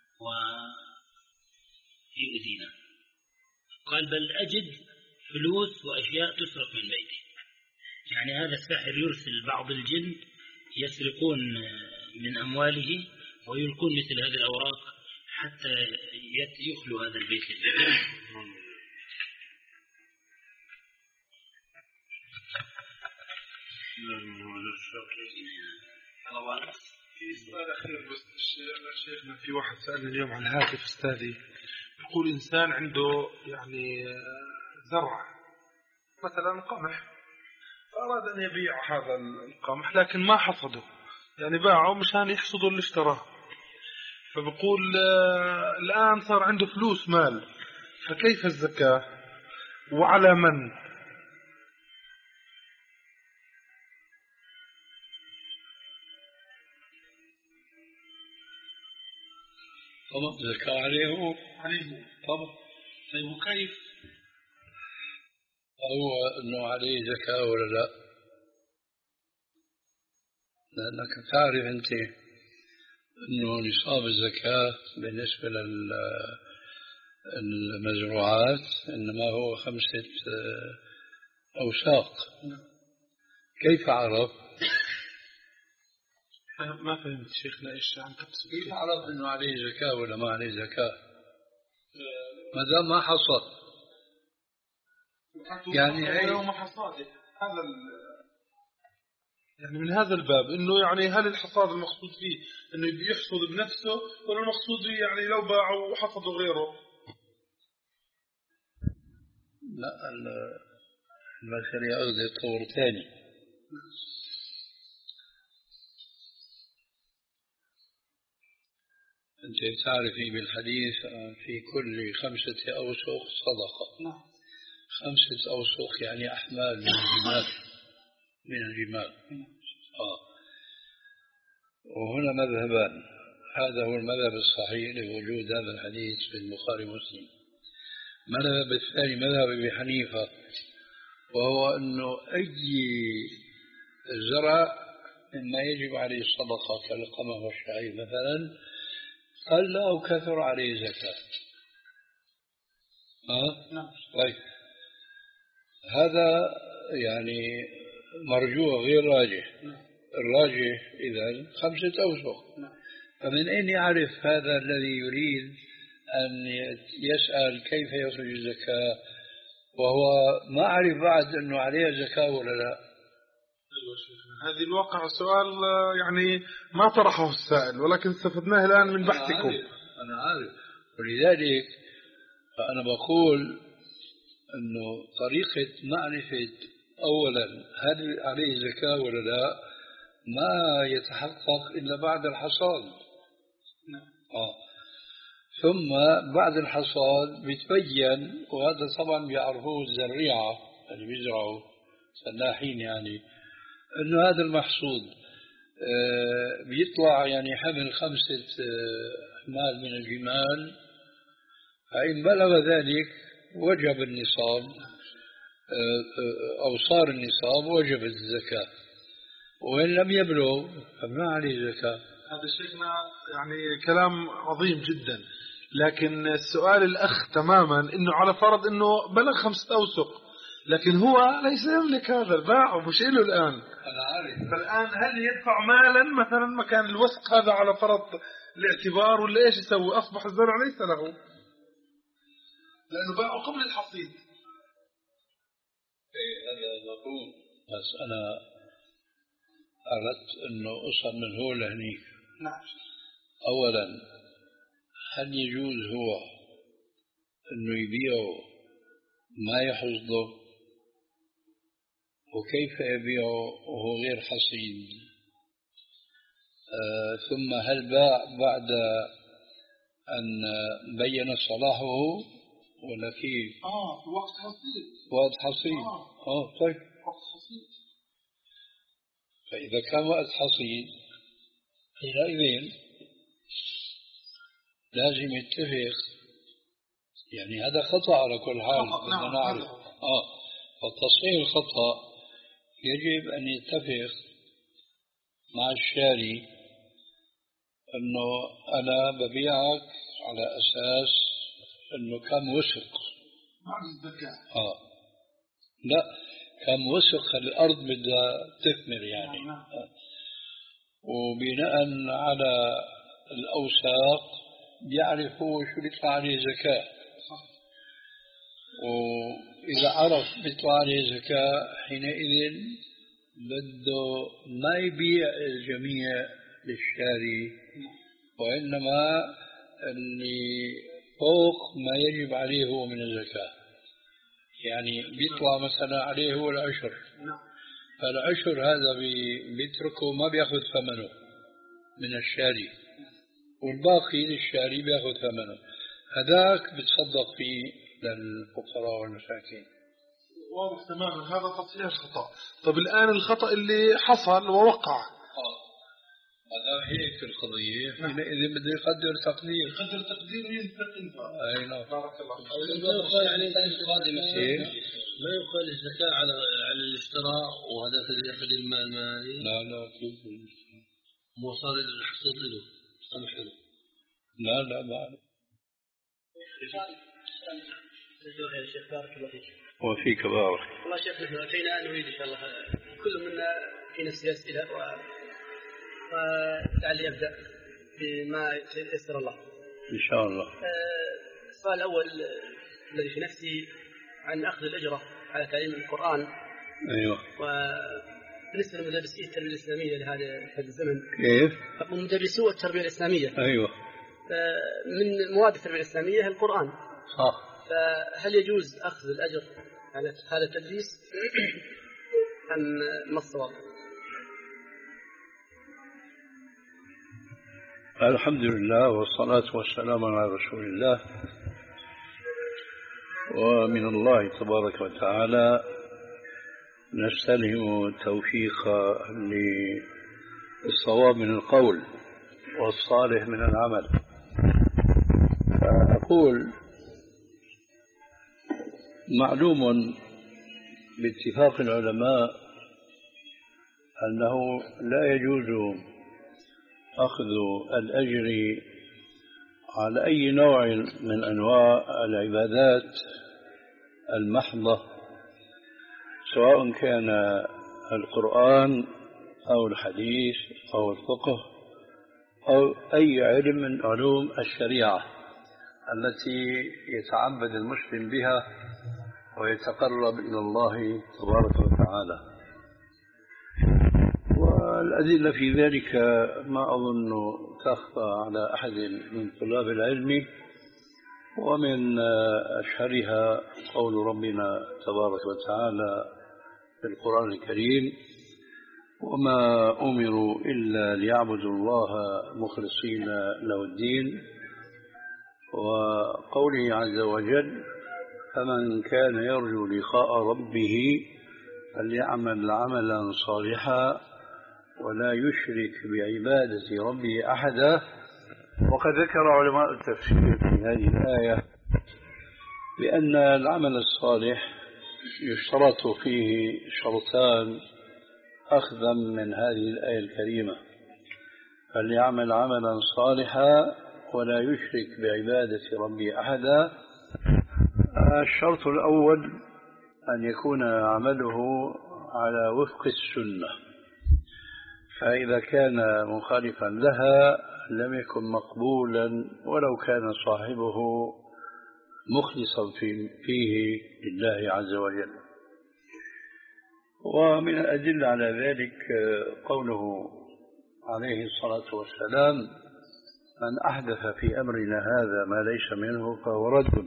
ويؤذينا. قال بل أجد فلوس وأشياء تسرق من بيتي. يعني هذا الساحر يرسل بعض الجن يسرقون من أمواله ويلقون مثل هذه الأوراق حتى يخلو هذا البيت للجن. في سؤال أخير بس شيخنا، في واحد سألني اليوم على الهاتف أستاذي، يقول إنسان عنده يعني زرع مثلا قمح، فأراد أن يبيع هذا القمح لكن ما حصده، يعني باعه مشان يحصده اللي اشتراه. فبقول الآن صار عنده فلوس مال، فكيف الزكاة وعلى من؟ طبعا زكاة عليه عليه طبعا. طيب وكيف؟ هو أنه عليه زكاة ولا لا؟ لأنك تعرف أنت أنه نصاب الزكاة بالنسبة للمزروعات إنما هو خمسة أوساق. كيف عرف؟ ما فهمت شيخنا إيش عم تقصد. كيف عرف أنه عليه زكاة ولا ما عليه زكاة؟ ما دام ما حصل يعني يوم حصاده هذا يعني من هذا الباب انه يعني هل الحصاد المقصود فيه انه يحصد بنفسه ولا المقصود فيه يعني لو باعوا وحصدوا غيره؟ لا المسألة يأخذ طور ثاني. أنت تعرفي بالحديث في كل خمسة أوسق صدقة. نعم. خمسة أوسق يعني أحمال من الجمال من الجمال. آه. وهنا مذهبان، هذا هو المذهب الصحيح لوجود هذا الحديث في البخاري ومسلم. المذهب الثاني مذهب أبي حنيفة، وهو أنه أي زرع مما يجب عليه الصدقة كالقمح والشعير مثلا قل أو كثر عليه زكاة. ها؟ نعم. طيب هذا يعني مرجوع غير راجح. الراجح إذن خمسة أوسق. فمن أين يعرف هذا الذي يريد أن يسأل كيف يخرج الزكاة وهو ما عرف بعد أنه عليه زكاة ولا لا؟ هذه الواقع سؤال يعني ما طرحه السائل ولكن استفدناه الآن من بحثكم. أنا عارف, أنا عارف. ولذلك فأنا بقول أنه طريقة معرفة أولا هل عليه زكاة ولا لا؟ ما يتحقق إلا بعد الحصاد. آه. ثم بعد الحصاد بيتبين، وهذا طبعا بيعرفوه الزريعة اللي بيزرعوا فلاحين، يعني إنه هذا المحصود آه بيطلع يعني حمل خمسة آه حمال من الجمال، فإن بلغ ذلك وجب النصاب أو صار النصاب وجب الزكاة، وإن لم يبلغ فما عليه زكاة. هذا شيخنا يعني كلام عظيم جدا، لكن السؤال الأخ تماما إنه على فرض إنه بلغ خمسة أوسق، لكن هو ليس يملك هذا، باعه مش له الآن. أنا عارف. فالآن هل يدفع مالا مثلا مكان الوسق هذا على فرض الاعتبار، ولا إيش يسوي؟ أصبح الزرع ليس له لأنه باعه قبل الحصيد. إيه هذا مفهوم، بس أنا أردت أنه أصل من هو لهنيك. نعم. أولا هل يجوز هو أنه يبيعه ما يحصده؟ وكيف يبيعه وهو غير حصيد؟ آه ثم هل باع بعد أن بين صلاحه ولا كيف؟ آه في وقت حصيد. وقت حصيد. آه, آه طيب. وقت حصيد. فإذا كان وقت حصيد حينئذ لازم يتفق، يعني هذا خطأ على كل حال بدنا نعرف. آه فتصحيح الخطأ يجب أن يتفق مع الشاري أنه أنا ببيعك على أساس أنه كم وسق بعد الزكاة. آه لا كم وسق الأرض بدها تثمر يعني. آه. وبناء على الأوساق بيعرف هو شو بيطلع عليه زكاة، وإذا عرف بيطلع عليه زكاة حينئذ بده ما يبيع الجميع للشاري، وإنما اللي فوق ما يجب عليه هو من الزكاة. يعني بيطلع مثلا عليه هو العشر، فالعشر هذا بيتركه ما بياخذ ثمنه من الشاري، والباقي للشاري بياخذ ثمنه، هذاك بتصدق فيه للفقراء والمساكين. واضح تماما، هذا تصحيح الخطأ. طب الآن الخطأ اللي حصل ووقع هذا هيك القضية، حينئذ بده يقدر تقدير يقدر تقدير وينفق انفاق. أي نعم. بارك الله فيك. لا يقال عليه لا يقال الزكاة على على الاشتراء وهذا تدخل المال مالي. لا لا كيف مو صار الحصول له سمح له. لا لا ما يا شيخ بارك الله فيك. وفيك بارك. والله شيخ نحن فينا نريد ان شاء الله كل منا في نفسه اسئله و ولعلي ابدا بما يسر الله. ان شاء الله. السؤال الاول الذي في نفسي عن اخذ الاجره على تعليم القران. ايوه. وبالنسبه لمدرسي التربيه الاسلاميه لهذا هذا الزمن. كيف؟ مدرسو التربيه الاسلاميه. ايوه. من مواد التربيه الاسلاميه القران. صح. فهل يجوز أخذ الأجر على هذا التدريس أم ما الصواب؟ الحمد لله والصلاة والسلام على رسول الله، ومن الله تبارك وتعالى نستلهم التوفيق للصواب من القول والصالح من العمل. أقول معلوم باتفاق العلماء أنه لا يجوز أخذ الأجر على أي نوع من أنواع العبادات المحضة، سواء كان القرآن أو الحديث أو الفقه أو أي علم من علوم الشريعة التي يتعبد المسلم بها ويتقرب إلى الله تبارك وتعالى. والأدلة في ذلك ما أظن تخفى على أحد من طلاب العلم، ومن أشهرها قول ربنا تبارك وتعالى في القرآن الكريم: وما أمروا إلا ليعبدوا الله مخلصين له الدين، وقوله عز وجل: فمن كان يرجو لقاء ربه فليعمل عملا صالحا ولا يشرك بعبادة ربه أحدا. وقد ذكر علماء التفسير في هذه الآية بأن العمل الصالح يشترط فيه شرطان أخذا من هذه الآية الكريمة: فليعمل عملا صالحا ولا يشرك بعبادة ربه أحدا. الشرط الأول أن يكون عمله على وفق السنة، فإذا كان مخالفا لها لم يكن مقبولا ولو كان صاحبه مخلصا فيه لله عز وجل. ومن الأدلة على ذلك قوله عليه الصلاة والسلام: من أحدث في أمرنا هذا ما ليس منه فهو رد.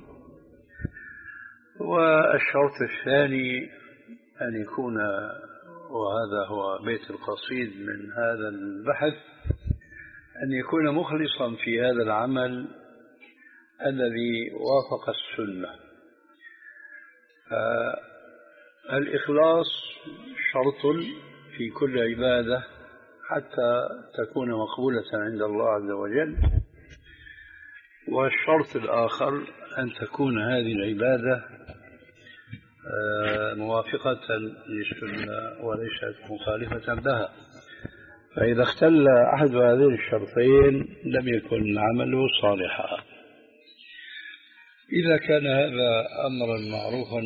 والشرط الثاني أن يكون، وهذا هو بيت القصيد من هذا البحث، أن يكون مخلصا في هذا العمل الذي وافق السنة. الإخلاص شرط في كل عبادة حتى تكون مقبولة عند الله عز وجل. والشرط الآخر أن تكون هذه العبادة موافقة للسنة وليست مخالفة لها، فإذا اختل أحد هذين الشرطين لم يكن عمله صالحا. إذا كان هذا أمرا معروفا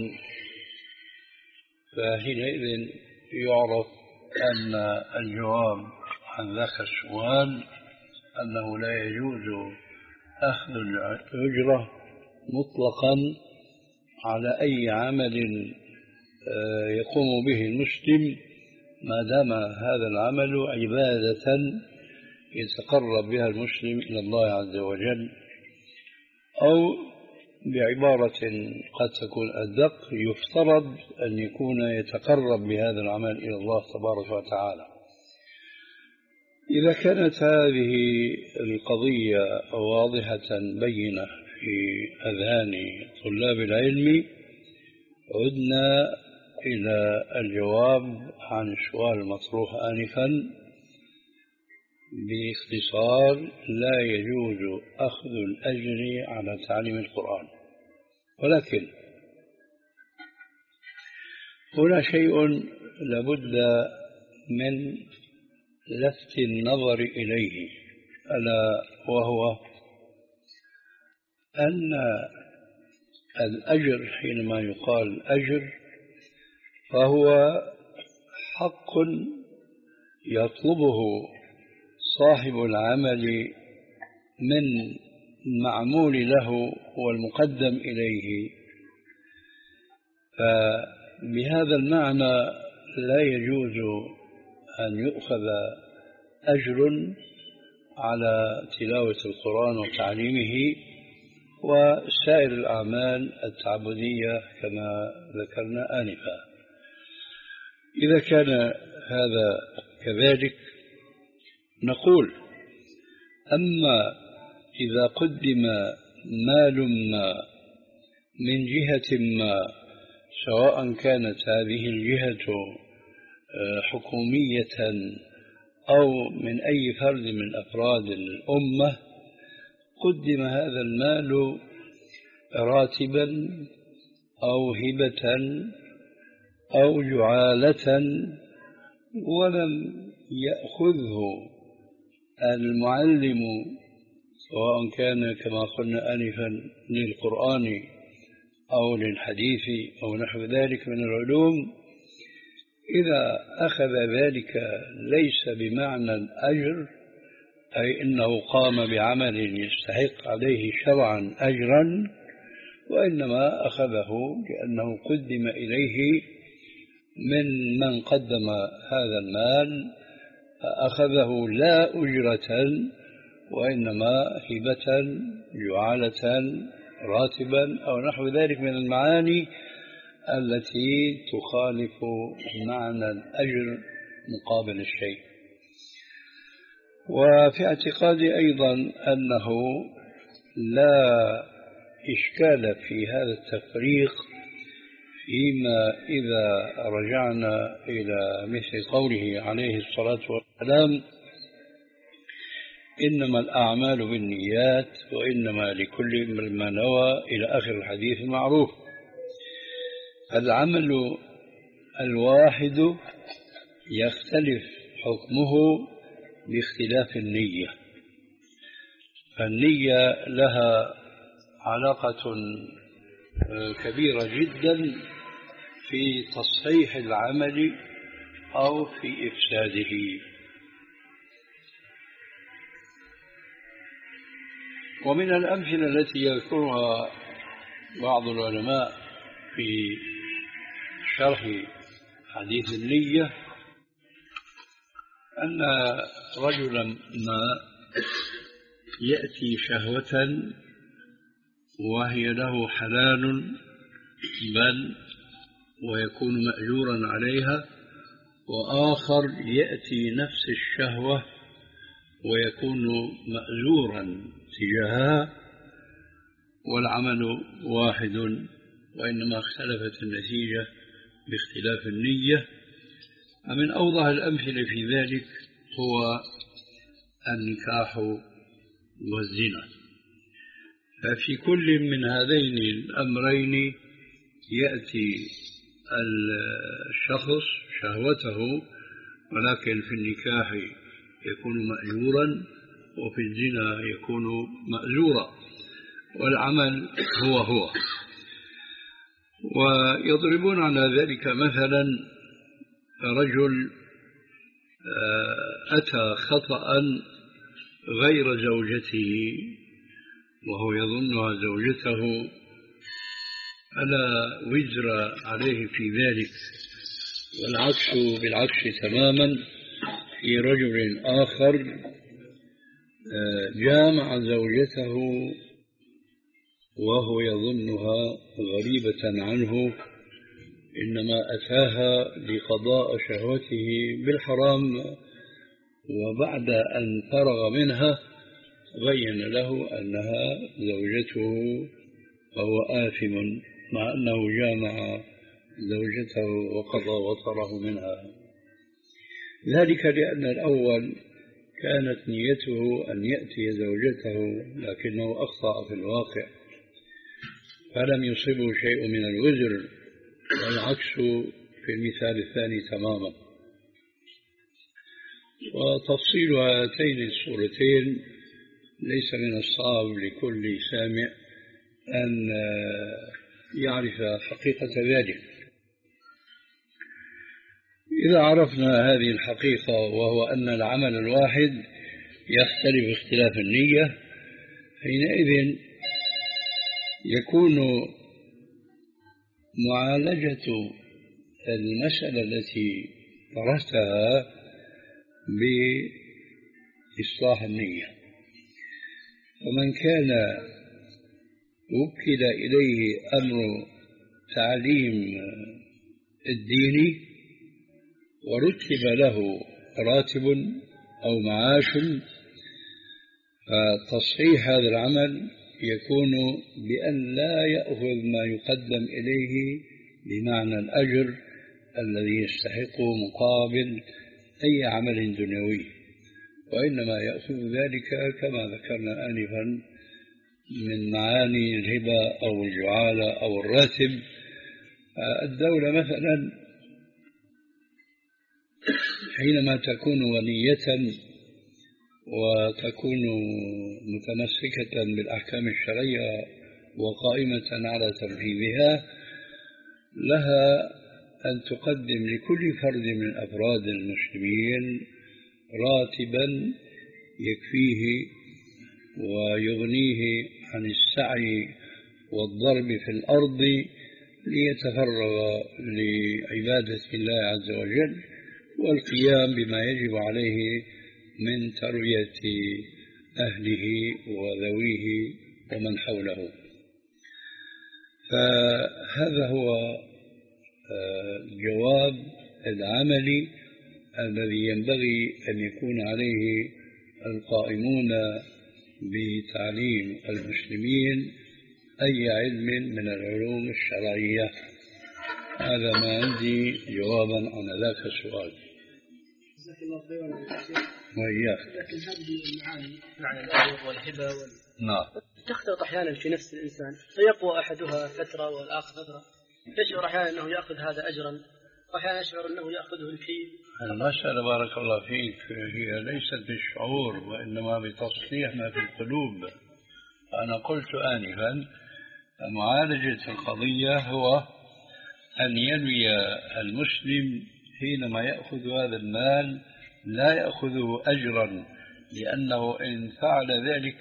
فحينئذ يعرف أن الجواب عن ذاك السؤال أنه لا يجوز أخذ الأجرة مطلقا على أي عمل يقوم به المسلم ما دام هذا العمل عبادة يتقرب بها المسلم إلى الله عز وجل، أو بعبارة قد تكون أدق يفترض أن يكون يتقرب بهذا العمل إلى الله تبارك وتعالى. إذا كانت هذه القضية واضحة بينة في أذهان طلاب العلم عدنا إلى الجواب عن السؤال المطروح آنفا باختصار: لا يجوز أخذ الأجر على تعليم القرآن. ولكن هنا شيء لابد من لفت النظر إليه، ألا وهو أن الأجر حينما يقال أجر فهو حق يطلبه صاحب العمل من معمول له والمقدم إليه. فبهذا المعنى لا يجوز أن يؤخذ أجر على تلاوة القرآن وتعليمه وسائر الأعمال التعبدية كما ذكرنا آنفا. إذا كان هذا كذلك نقول: أما إذا قدم مال ما من جهة ما، سواء كانت هذه الجهة حكومية أو من أي فرد من أفراد الأمة، قدم هذا المال راتبا أو هبة أو جعالة ولم يأخذه المعلم، سواء كان كما قلنا آنفا للقرآن أو للحديث أو نحو ذلك من العلوم، إذا أخذ ذلك ليس بمعنى الأجر، أي أنه قام بعمل يستحق عليه شرعا أجرا، وإنما أخذه لأنه قدم إليه من من قدم هذا المال، أخذه لا أجرة وإنما هبة جعالة راتبا أو نحو ذلك من المعاني التي تخالف معنى الأجر مقابل الشيء. وفي اعتقادي أيضا أنه لا إشكال في هذا التفريق فيما إذا رجعنا إلى مثل قوله عليه الصلاة والسلام: إنما الأعمال بالنيات وإنما لكل امرئ ما نوى، إلى آخر الحديث المعروف. العمل الواحد يختلف حكمه باختلاف النية، فالنية لها علاقة كبيرة جدا في تصحيح العمل أو في إفساده. ومن الأمثلة التي يذكرها بعض العلماء في شرح حديث النية أن رجلا ما يأتي شهوة وهي له حلال بل ويكون مأجورا عليها، وآخر يأتي نفس الشهوة ويكون مأجورا تجاهها، والعمل واحد وإنما اختلفت النتيجة باختلاف النية. ومن أوضح الأمثلة في ذلك هو النكاح والزنا، ففي كل من هذين الأمرين يأتي الشخص شهوته، ولكن في النكاح يكون مأجورا وفي الزنا يكون مأجورا، والعمل هو هو. ويضربون على ذلك مثلا رجل أتى خطأ غير زوجته وهو يظنها زوجته، فلا وزر عليه في ذلك، والعكس بالعكس تماما في رجل آخر جامع زوجته وهو يظنها غريبة عنه، إنما أتاها لقضاء شهوته بالحرام، وبعد أن فرغ منها بين له أنها زوجته فهو آثم مع أنه جامع زوجته وقضى وطره منها. ذلك لأن الأول كانت نيته أن يأتي زوجته لكنه أخطأ في الواقع فلم يصبه شيء من الوزر، والعكس في المثال الثاني تماما. وتفصيل هاتين الصورتين ليس من الصعب لكل سامع أن يعرف حقيقة ذلك. إذا عرفنا هذه الحقيقة وهو أن العمل الواحد يختلف اختلاف النية، حينئذ يكون معالجة المسألة التي طرحتها بإصلاح النية. ومن كان وكل إليه أمر تعليم الدين ورتب له راتب أو معاش، فتصحيح هذا العمل يكون بأن لا يأخذ ما يقدم إليه بمعنى الأجر الذي يستحقه مقابل أي عمل دنيوي، وإنما يأخذ ذلك كما ذكرنا آنفا من معاني الهبة أو الجعالة أو الراتب. الدولة مثلا حينما تكون غنية وتكون متمسكة بالأحكام الشرعية وقائمة على تنفيذها، لها أن تقدم لكل فرد من أفراد المسلمين راتبا يكفيه ويغنيه عن السعي والضرب في الأرض ليتفرغ لعبادة الله عز وجل والقيام بما يجب عليه من تربية أهله وذويه ومن حوله. فهذا هو الجواب العملي الذي ينبغي أن يكون عليه القائمون بتعليم المسلمين أي علم من العلوم الشرعية. هذا ما عندي جوابا عن ذاك السؤال. جزاك الله خيرا. وإياك. لكن هذه المعاني معنى الأجر والهبة وال... نعم. تختلط أحيانا في نفس الإنسان، فيقوى أحدها فترة والآخر فترة، يشعر أحيانا أنه يأخذ هذا أجرا وأحيانا يشعر أنه يأخذه لكي. المسألة بارك الله فيك هي ليست بالشعور وإنما بتصحيح ما في القلوب. أنا قلت آنفا معالجة القضية هو أن ينوي المسلم حينما يأخذ هذا المال لا يأخذه أجرا، لأنه إن فعل ذلك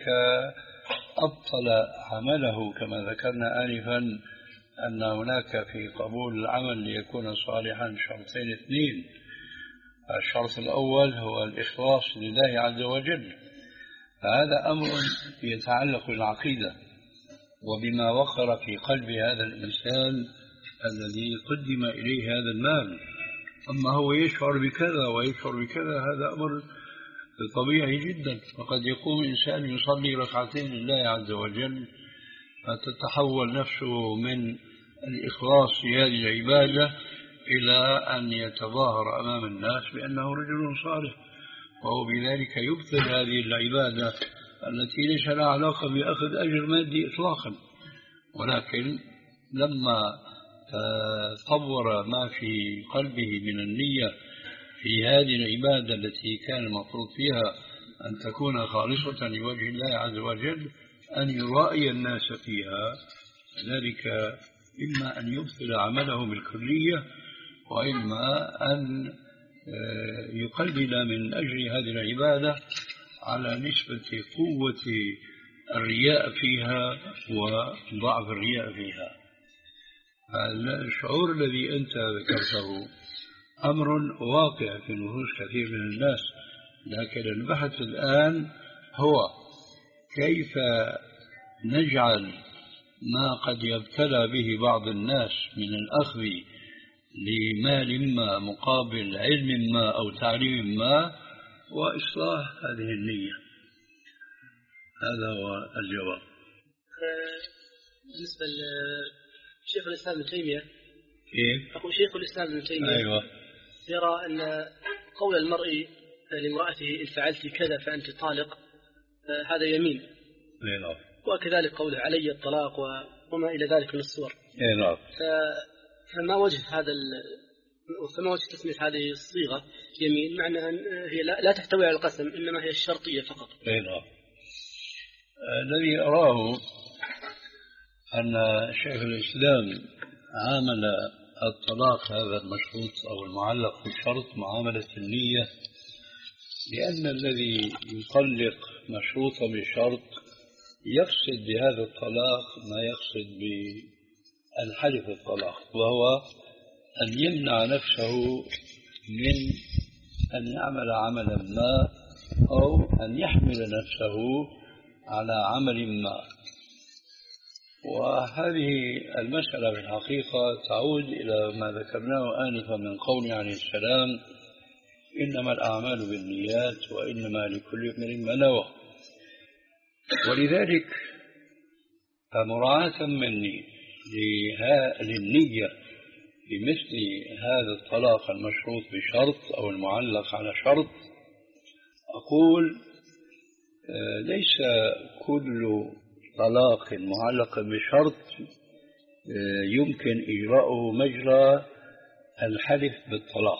أبطل عمله، كما ذكرنا آنفا أن هناك في قبول العمل ليكون صالحا شرطين اثنين. الشرط الأول هو الإخلاص لله عز وجل، فهذا أمر يتعلق بالعقيدة وبما وقر في قلب هذا الإنسان الذي قدم إليه هذا المال. أما هو يشعر بكذا ويشعر بكذا هذا أمر طبيعي جدا. فقد يقوم إنسان يصلي ركعتين لله عز وجل فتتحول نفسه من الإخلاص في هذه العبادة إلى أن يتظاهر أمام الناس بأنه رجل صالح، وهو بذلك يبطل هذه العبادة التي ليس لها علاقة بأخذ أجر مادي إطلاقا. ولكن لما تصور ما في قلبه من النية في هذه العبادة التي كان المفروض فيها أن تكون خالصة لوجه الله عز وجل، أن يرائي الناس فيها، ذلك إما أن يبطل عمله بالكلية وإما أن يقلل من أجل هذه العبادة على نسبة قوة الرياء فيها وضعف الرياء فيها. الشعور الذي أنت ذكرته أمر واقع في نفوس كثير من الناس، لكن البحث الآن هو كيف نجعل ما قد يبتلى به بعض الناس من الأخذ لمال ما مقابل علم ما أو تعليم ما وإصلاح هذه النية. هذا هو الجواب. بالنسبة لشيخ الإسلام ابن تيمية، كيف؟ أقول شيخ الإسلام ابن تيمية أيوة. يرى أن قول المرء لامرأته إن فعلت كذا فأنت طالق هذا يمين. نعم. وكذلك قوله علي الطلاق وما إلى ذلك من الصور. نعم. فما وجه هذا فما وجه تسمية هذه الصيغة يمين، مع أنها هي لا تحتوي على القسم إنما هي الشرطية فقط. نعم. الذي أراه أن شيخ الإسلام عامل الطلاق هذا المشروط أو المعلق بالشرط معاملة النية، لأن الذي يطلق مشروطا بالشرط يقصد بهذا الطلاق ما يقصد بالحلف الطلاق، وهو أن يمنع نفسه من أن يعمل عملا ما أو أن يحمل نفسه على عمل ما. وهذه المسألة في الحقيقة تعود إلى ما ذكرناه آنفا من قول عليه السلام إنما الأعمال بالنيات وإنما لكل امرئ ما نوى. ولذلك مراعاة مني للنية بمثل هذا الطلاق المشروط بشرط أو المعلق على شرط، أقول ليس كل طلاق معلق بشرط يمكن إجراءه مجرى الحلف بالطلاق،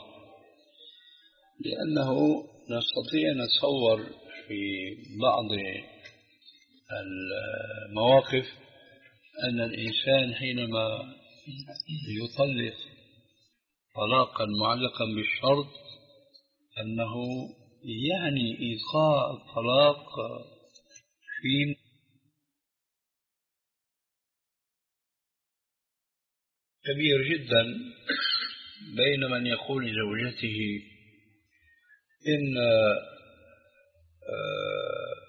لأنه نستطيع أن نتصور في بعض المواقف أن الإنسان حينما يطلق طلاقا معلقا بالشرط أنه يعني إيقاع الطلاق في كبير جدا بين من يقول لزوجته إن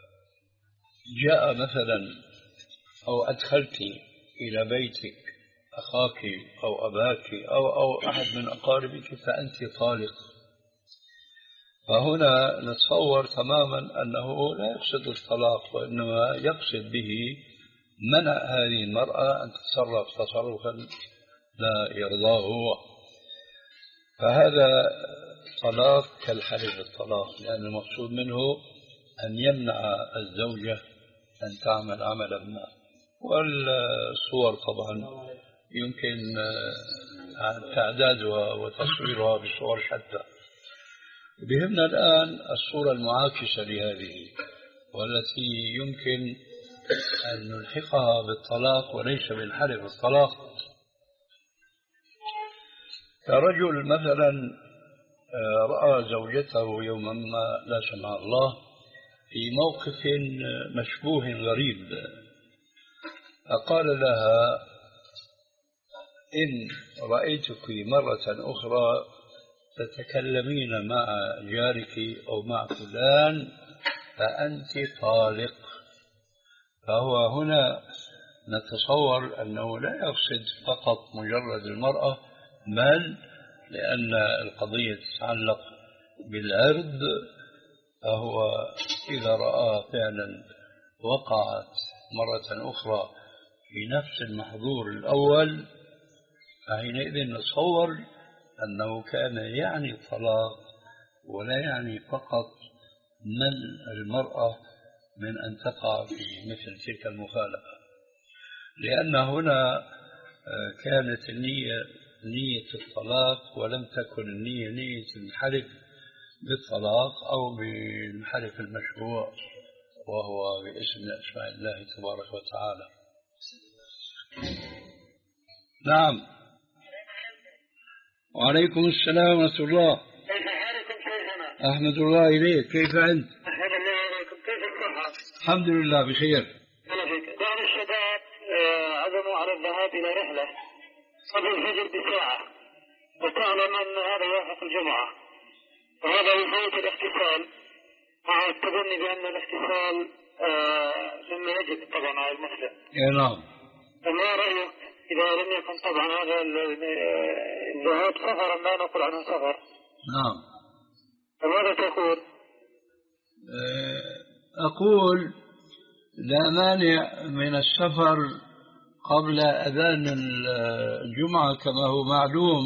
جاء مثلا أو أدخلت إلى بيتك أخاك أو أباك أو أو أحد من أقاربك فأنت طالق. فهنا نتصور تماما أنه لا يقصد الطلاق، وإنما يقصد به منع هذه المرأة أن تتصرف تصرفا لا يرضاه هو. فهذا طلاق كالحلف الطلاق، لأن المقصود منه أن يمنع الزوجة أن تعمل عملا ما. والصور طبعا يمكن تعدادها وتصويرها بصور شتى. بهمنا الآن الصورة المعاكسة لهذه، والتي يمكن أن نلحقها بالطلاق وليس بالحلف الطلاق. كرجل مثلا رأى زوجته يوما ما لا سمح الله في موقف مشبوه غريب، فقال لها: إن رأيتك مرة أخرى تتكلمين مع جارك أو مع فلان فأنت طالق. فهو هنا نتصور أنه لا يقصد فقط مجرد المرأة، بل لأن القضية تتعلق بالعرض، فهو إذا رأى فعلا وقعت مرة أخرى في نفس المحظور الأول، فحينئذ نتصور أنه كان يعني الطلاق ولا يعني فقط منع المرأة من أن تقع في مثل تلك المخالفة، لأن هنا كانت النية نية الطلاق ولم تكن النية نية الحلف بالطلاق أو بالحلف المشروع وهو باسم أسماء الله تبارك وتعالى. نعم. وعليكم السلام ورحمة الله. كيف حالكم شيخنا؟ أحمد الله إليك، كيف أنت؟ أحمد الله إليكم، كيف الصحة؟ الحمد لله بخير. بعض الشباب عزموا على الذهاب إلى رحلة قبل الفجر بساعة، وتعلم أن هذا يوافق الجمعة، وهذا يفوت الاغتسال مع التظني بأن الاغتسال مما يجب طبعا على المسلم. نعم. فما رأيك إذا لم يكن طبعا هذا الذهاب سفرا لا نقول عنه سفر؟ نعم. فماذا تقول؟ أقول لا مانع من السفر قبل أذان الجمعة كما هو معلوم،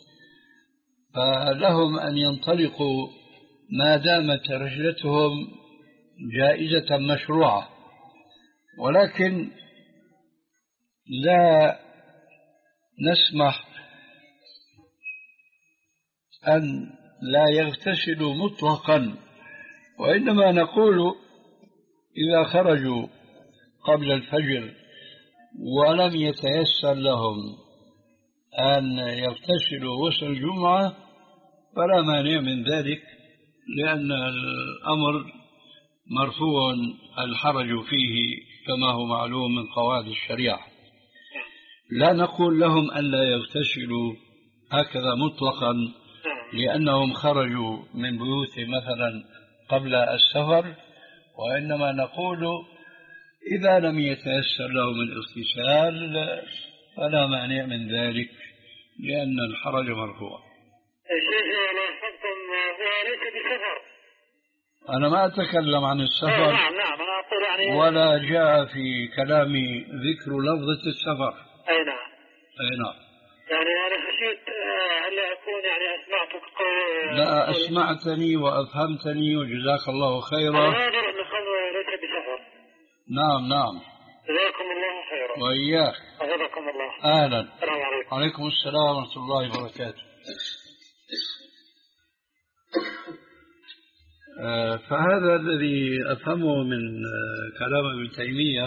فلهم أن ينطلقوا ما دامت رحلتهم جائزة مشروعة، ولكن لا نسمح أن لا يغتسلوا مطلقا، وإنما نقول إذا خرجوا قبل الفجر ولم يتيسر لهم أن يغتسلوا غسل الجمعة فلا مانع من ذلك، لأن الأمر مرفوع الحرج فيه كما هو معلوم من قواعد الشريعة. لا نقول لهم أن لا يغتسلوا هكذا مطلقا لأنهم خرجوا من بيوتهم مثلا قبل السفر، وإنما نقول إذا لم يتيسر لهم الاغتسال فلا مانع من ذلك لأن الحرج مرفوع. شيخ لاحظتم هو ليس بسفر. أنا ما أتكلم عن السفر. نعم نعم أنا أقول يعني ولا جاء في كلامي ذكر لفظة السفر. أي نعم. أي نعم. يعني أنا خشيت ألا أكون يعني أسمعتك قول. لا أسمعتني وأفهمتني وجزاك الله خيرا. أنا أدري أن الخمر ليس بسفر. نعم نعم. جزاكم الله خيرا. وإياك. أغفركم الله. أهلا. السلام عليكم. عليكم السلام ورحمة الله وبركاته. فهذا الذي أفهمه من كلام ابن تيمية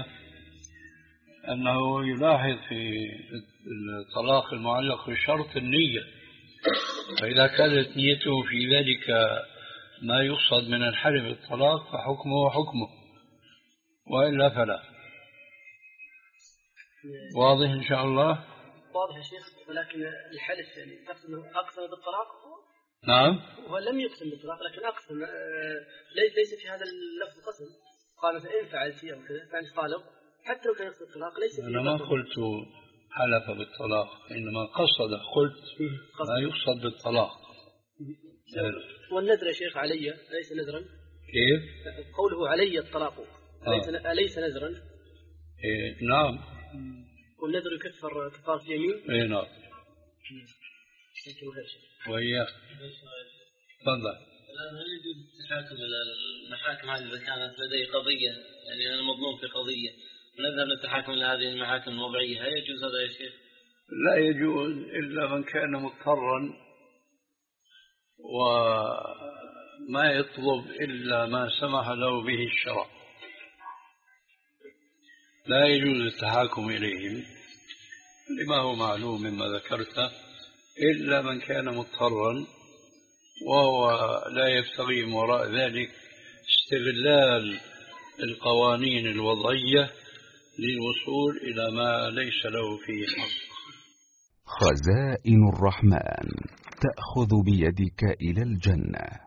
أنه يلاحظ في الطلاق المعلق بشرط النية، فإذا كانت نيته في ذلك ما يقصد من الحلف بالطلاق فحكمه حكمه، وإلا فلا. واضح إن شاء الله؟ واضح يا شيخ، ولكن الحلف يعني أقسم بالطلاق. نعم. هو لم يقسم بالطلاق لكن أقسم ليس في هذا اللفظ قسم، قال فإن فعلت أو كذا فأنت طالق، حتى لو كان يقصد الطلاق ليس. أنا ما قلت حلف بالطلاق، إنما قصد، قلت ما يقصد بالطلاق. والنذر يا شيخ علي أليس نذرا؟ كيف؟ قوله علي الطلاق أليس آه. أليس نذرا؟ إيه نعم. والنذر يكفر كفارة اليمين؟ إيه نعم. وإياك. تفضل. الآن هل يجوز التحاكم إلى المحاكم هذه إذا كانت لدي قضية، يعني أنا مظلوم في قضية، نذهب للتحاكم إلى هذه المحاكم الوضعية، هل يجوز هذا يا شيخ؟ لا يجوز إلا من كان مضطرا وما يطلب إلا ما سمح له به الشرع. لا يجوز التحاكم إليهم لما هو معلوم مما ذكرته، إلا من كان مضطرا وهو لا يبتغي من وراء ذلك استغلال القوانين الوضعية للوصول إلى ما ليس له فيه حق. خزائن الرحمن تأخذ بيدك إلى الجنة.